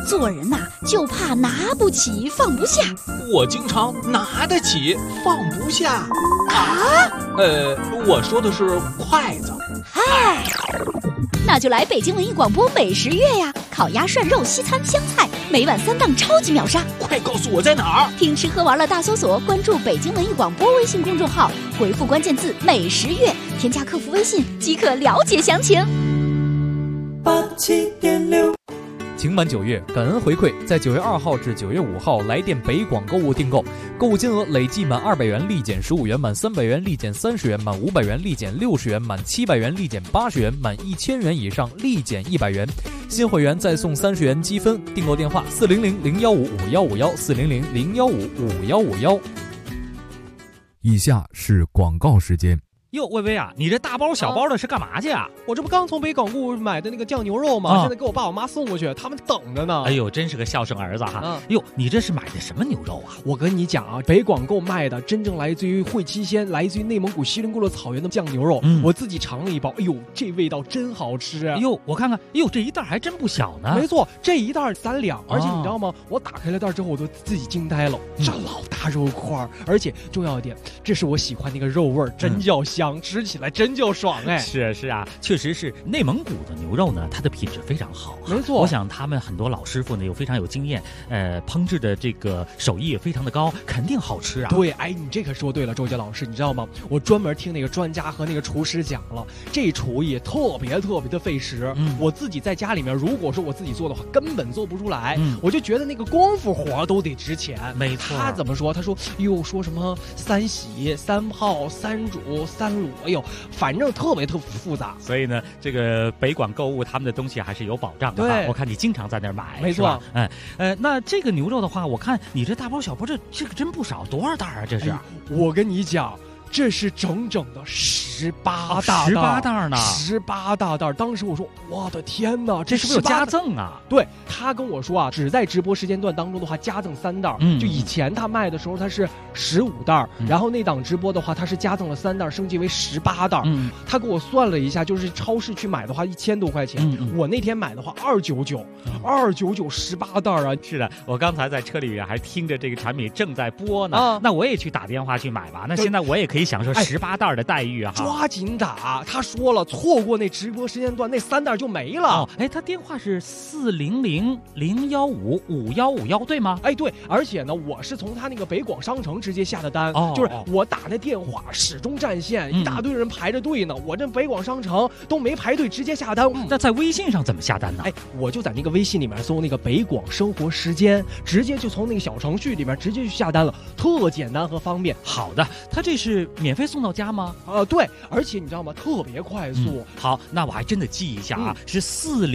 做人呐，就怕拿不起放不下。 我经常拿得起放不下。 啊？ 我说的是筷子。 嗨，那就来北京文艺广播美食月呀！烤鸭、涮肉、西餐、湘菜，每晚3档超级秒杀。 快告诉我在哪儿？ 听吃喝玩乐大搜索，关注北京文艺广播微信公众号，回复关键字美食月，添加客服微信即可了解详情。 87.6情满9月，感恩回馈，在9月2号至9月5号来电北广购物订购，购物金额累计满200元立减15元，满300元立减30元，满500元立减60元，满700元立减80元，满1000元以上立减100元。新会员再送30元积分。订购电话400-015-5151，400-015-5151。 以下是广告时间。 哟，薇薇啊，你这大包小包的是干嘛去啊？ 我这不刚从北广购买的那个酱牛肉吗？现在给我爸我妈送过去，他们等着呢。 哎呦，真是个孝顺儿子哈！哟，你这是买的什么牛肉啊？ 我跟你讲啊，北广购卖的真正来自于会期鲜，来自于内蒙古锡林郭勒草原的酱牛肉。我自己尝了一包，哎呦，这味道真好吃啊！ 哎呦，我看看，哎呦，这一袋还真不小呢。 没错，这一袋3两，而且你知道吗？我打开了袋之后，我都自己惊呆了，这老大肉块，而且重要一点，这是我喜欢那个肉味，真叫香，吃起来真叫爽哎！ 是啊，确实是内蒙古的牛肉呢，它的品质非常好。 没错， 我想他们很多老师傅呢，非常有经验，烹制的这个手艺也非常的高，肯定好吃啊。 对，哎，你这可说对了，周杰老师，你知道吗？我专门听那个专家和那个厨师讲了，这厨艺特别的费时。我自己在家里面，如果说我自己做的话，根本做不出来。我就觉得那个功夫活都得值钱。 没错。 他怎么说？他说哟，说什么3洗、3泡、3煮、3卤，哎呦，反正特别复杂。 所以呢，这个北广购物他们的东西还是有保障的。对，我看你经常在那儿买。 没错。 那这个牛肉的话，我看你这大包小包，这个真不少，多少袋啊？这是？ 我跟你讲。这是整整的18大袋呢 ，18大袋。当时我说，我的天哪， 这是不是有加赠啊？ 对，他跟我说啊，只在直播时间段当中的话加赠3袋。就以前他卖的时候他是15袋，然后那档直播的话他是加赠了3袋，升级为18袋。他给我算了一下，就是超市去买的话1000多块钱，我那天买的话299，29918袋啊！ 是的，我刚才在车里还听着这个产品正在播呢，那我也去打电话去买吧。那现在我也可以享受18袋的待遇啊！ 抓紧打！他说了，错过那直播时间段，那3袋就没了。 他电话是400-015-5151，对吗？ 对，而且呢，我是从他那个北广商城直接下的单，就是我打那电话始终占线，一大堆人排着队呢。我这北广商城都没排队，直接下单。 那在微信上怎么下单呢？ 我就在那个微信里面搜那个北广生活时间，直接就从那个小程序里面直接去下单了，特简单和方便。 好的，他这是免费送到家吗？ 对，而且你知道吗？特别快速。 好，那我还真的记一下啊，是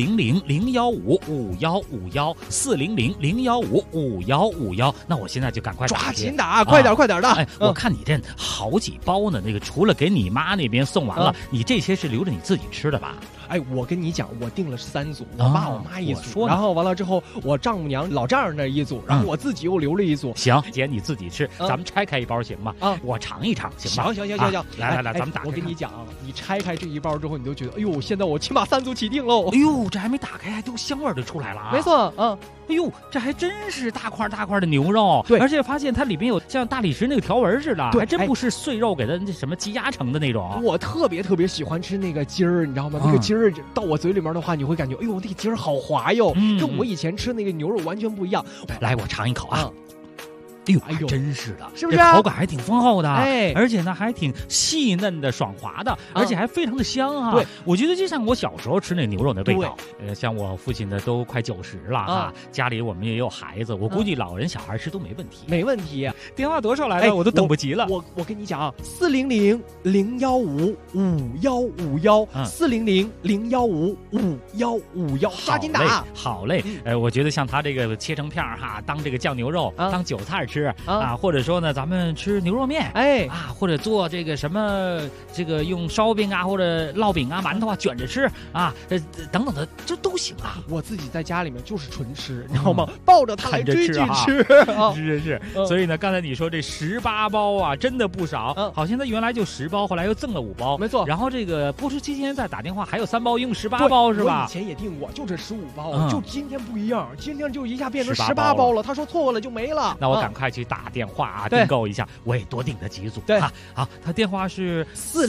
400-015-5151，400-015-5151。那我现在就赶快抓紧打，快点的。 我看你这好几包呢，那个除了给你妈那边送完了，你这些是留着你自己吃的吧？ 我跟你讲，我订了3组，我爸我妈一组，然后完了之后，我丈母娘老丈人那一组，然后我自己又留了一组。 行，姐你自己吃，咱们拆开一包行吗？我尝一尝行吗？ 行， 来，咱们打开。 我跟你讲，你拆开这一包之后，你就觉得，哎呦，现在我起码3组起订喽。 哎呦，这还没打开，还都香味就出来了啊！ 没错， 哎呦，这还真是大块的牛肉， 对， 而且发现它里面有像大理石那个条纹似的，还真不是碎肉给它什么积压成的那种。 我特别喜欢吃那个筋儿，你知道吗？那个筋儿到我嘴里面的话，你会感觉，哎呦，那个筋儿好滑哟，跟我以前吃那个牛肉完全不一样。 来，我尝一口啊。哎呦，真是的， 是不是？ 这口感还挺丰厚的，而且呢还挺细嫩的、爽滑的，而且还非常的香啊！ 对， 我觉得就像我小时候吃那牛肉的味道。像我父亲呢都快90了啊，家里我们也有孩子，我估计老人小孩吃都没问题。 没问题。 电话多少来了？我都等不及了。 我跟你讲啊，400-015-5151，400-015-5151，抓紧打！ 好嘞，我觉得像他这个切成片哈，当这个酱牛肉、当韭菜吃。 吃啊，或者说呢，咱们吃牛肉面，或者做这个什么这个用烧饼啊或者烙饼啊、馒头啊卷着吃啊，等等的，这都行啊。 我自己在家里面就是纯吃，你知道吗？抱着它来追剧吃， 是。所以呢，刚才你说这18包啊，真的不少。好像它原来就10包，后来又赠了5包， 没错。 然后这个播出期间再打电话，还有3包，一共18包是吧？ 我以前也订过，就这15包，就今天不一样，今天就一下变成18包了。他说错了就没了， 那我赶快去打电话啊，订购一下，我也多订了几组。 对， 好，他电话是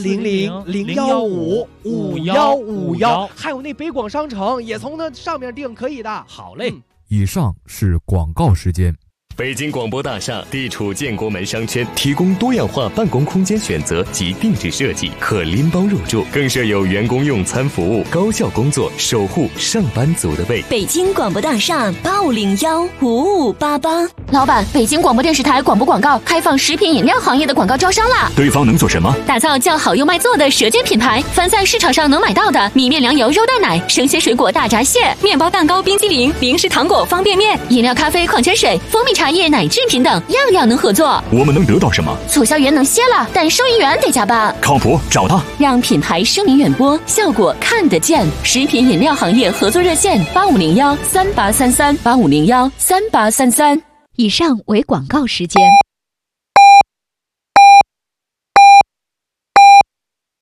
400-015-5151，还有那北广商城也从那上面订，可以的。 好嘞。 以上是广告时间。 北京广播大厦地处建国门商圈，提供多样化办公空间选择及定制设计，可拎包入住，更设有员工用餐服务，高效工作，守护上班族的胃。 北京广播大厦85015588。 老板，北京广播电视台广播广告开放食品饮料行业的广告招商啦！ 对方能做什么？ 打造叫好又卖座的舌尖品牌，凡在市场上能买到的米面粮油肉蛋奶、生鲜水果大闸蟹、面包蛋糕冰激凌、零食糖果方便面、饮料咖啡矿泉水、蜂蜜茶叶奶制品等，样样能合作。 我们能得到什么？ 促销员能歇了，但收银员得加班。 靠谱，找他， 让品牌声名远播，效果看得见。食品饮料行业合作热线8501383385013833。 以上为广告时间。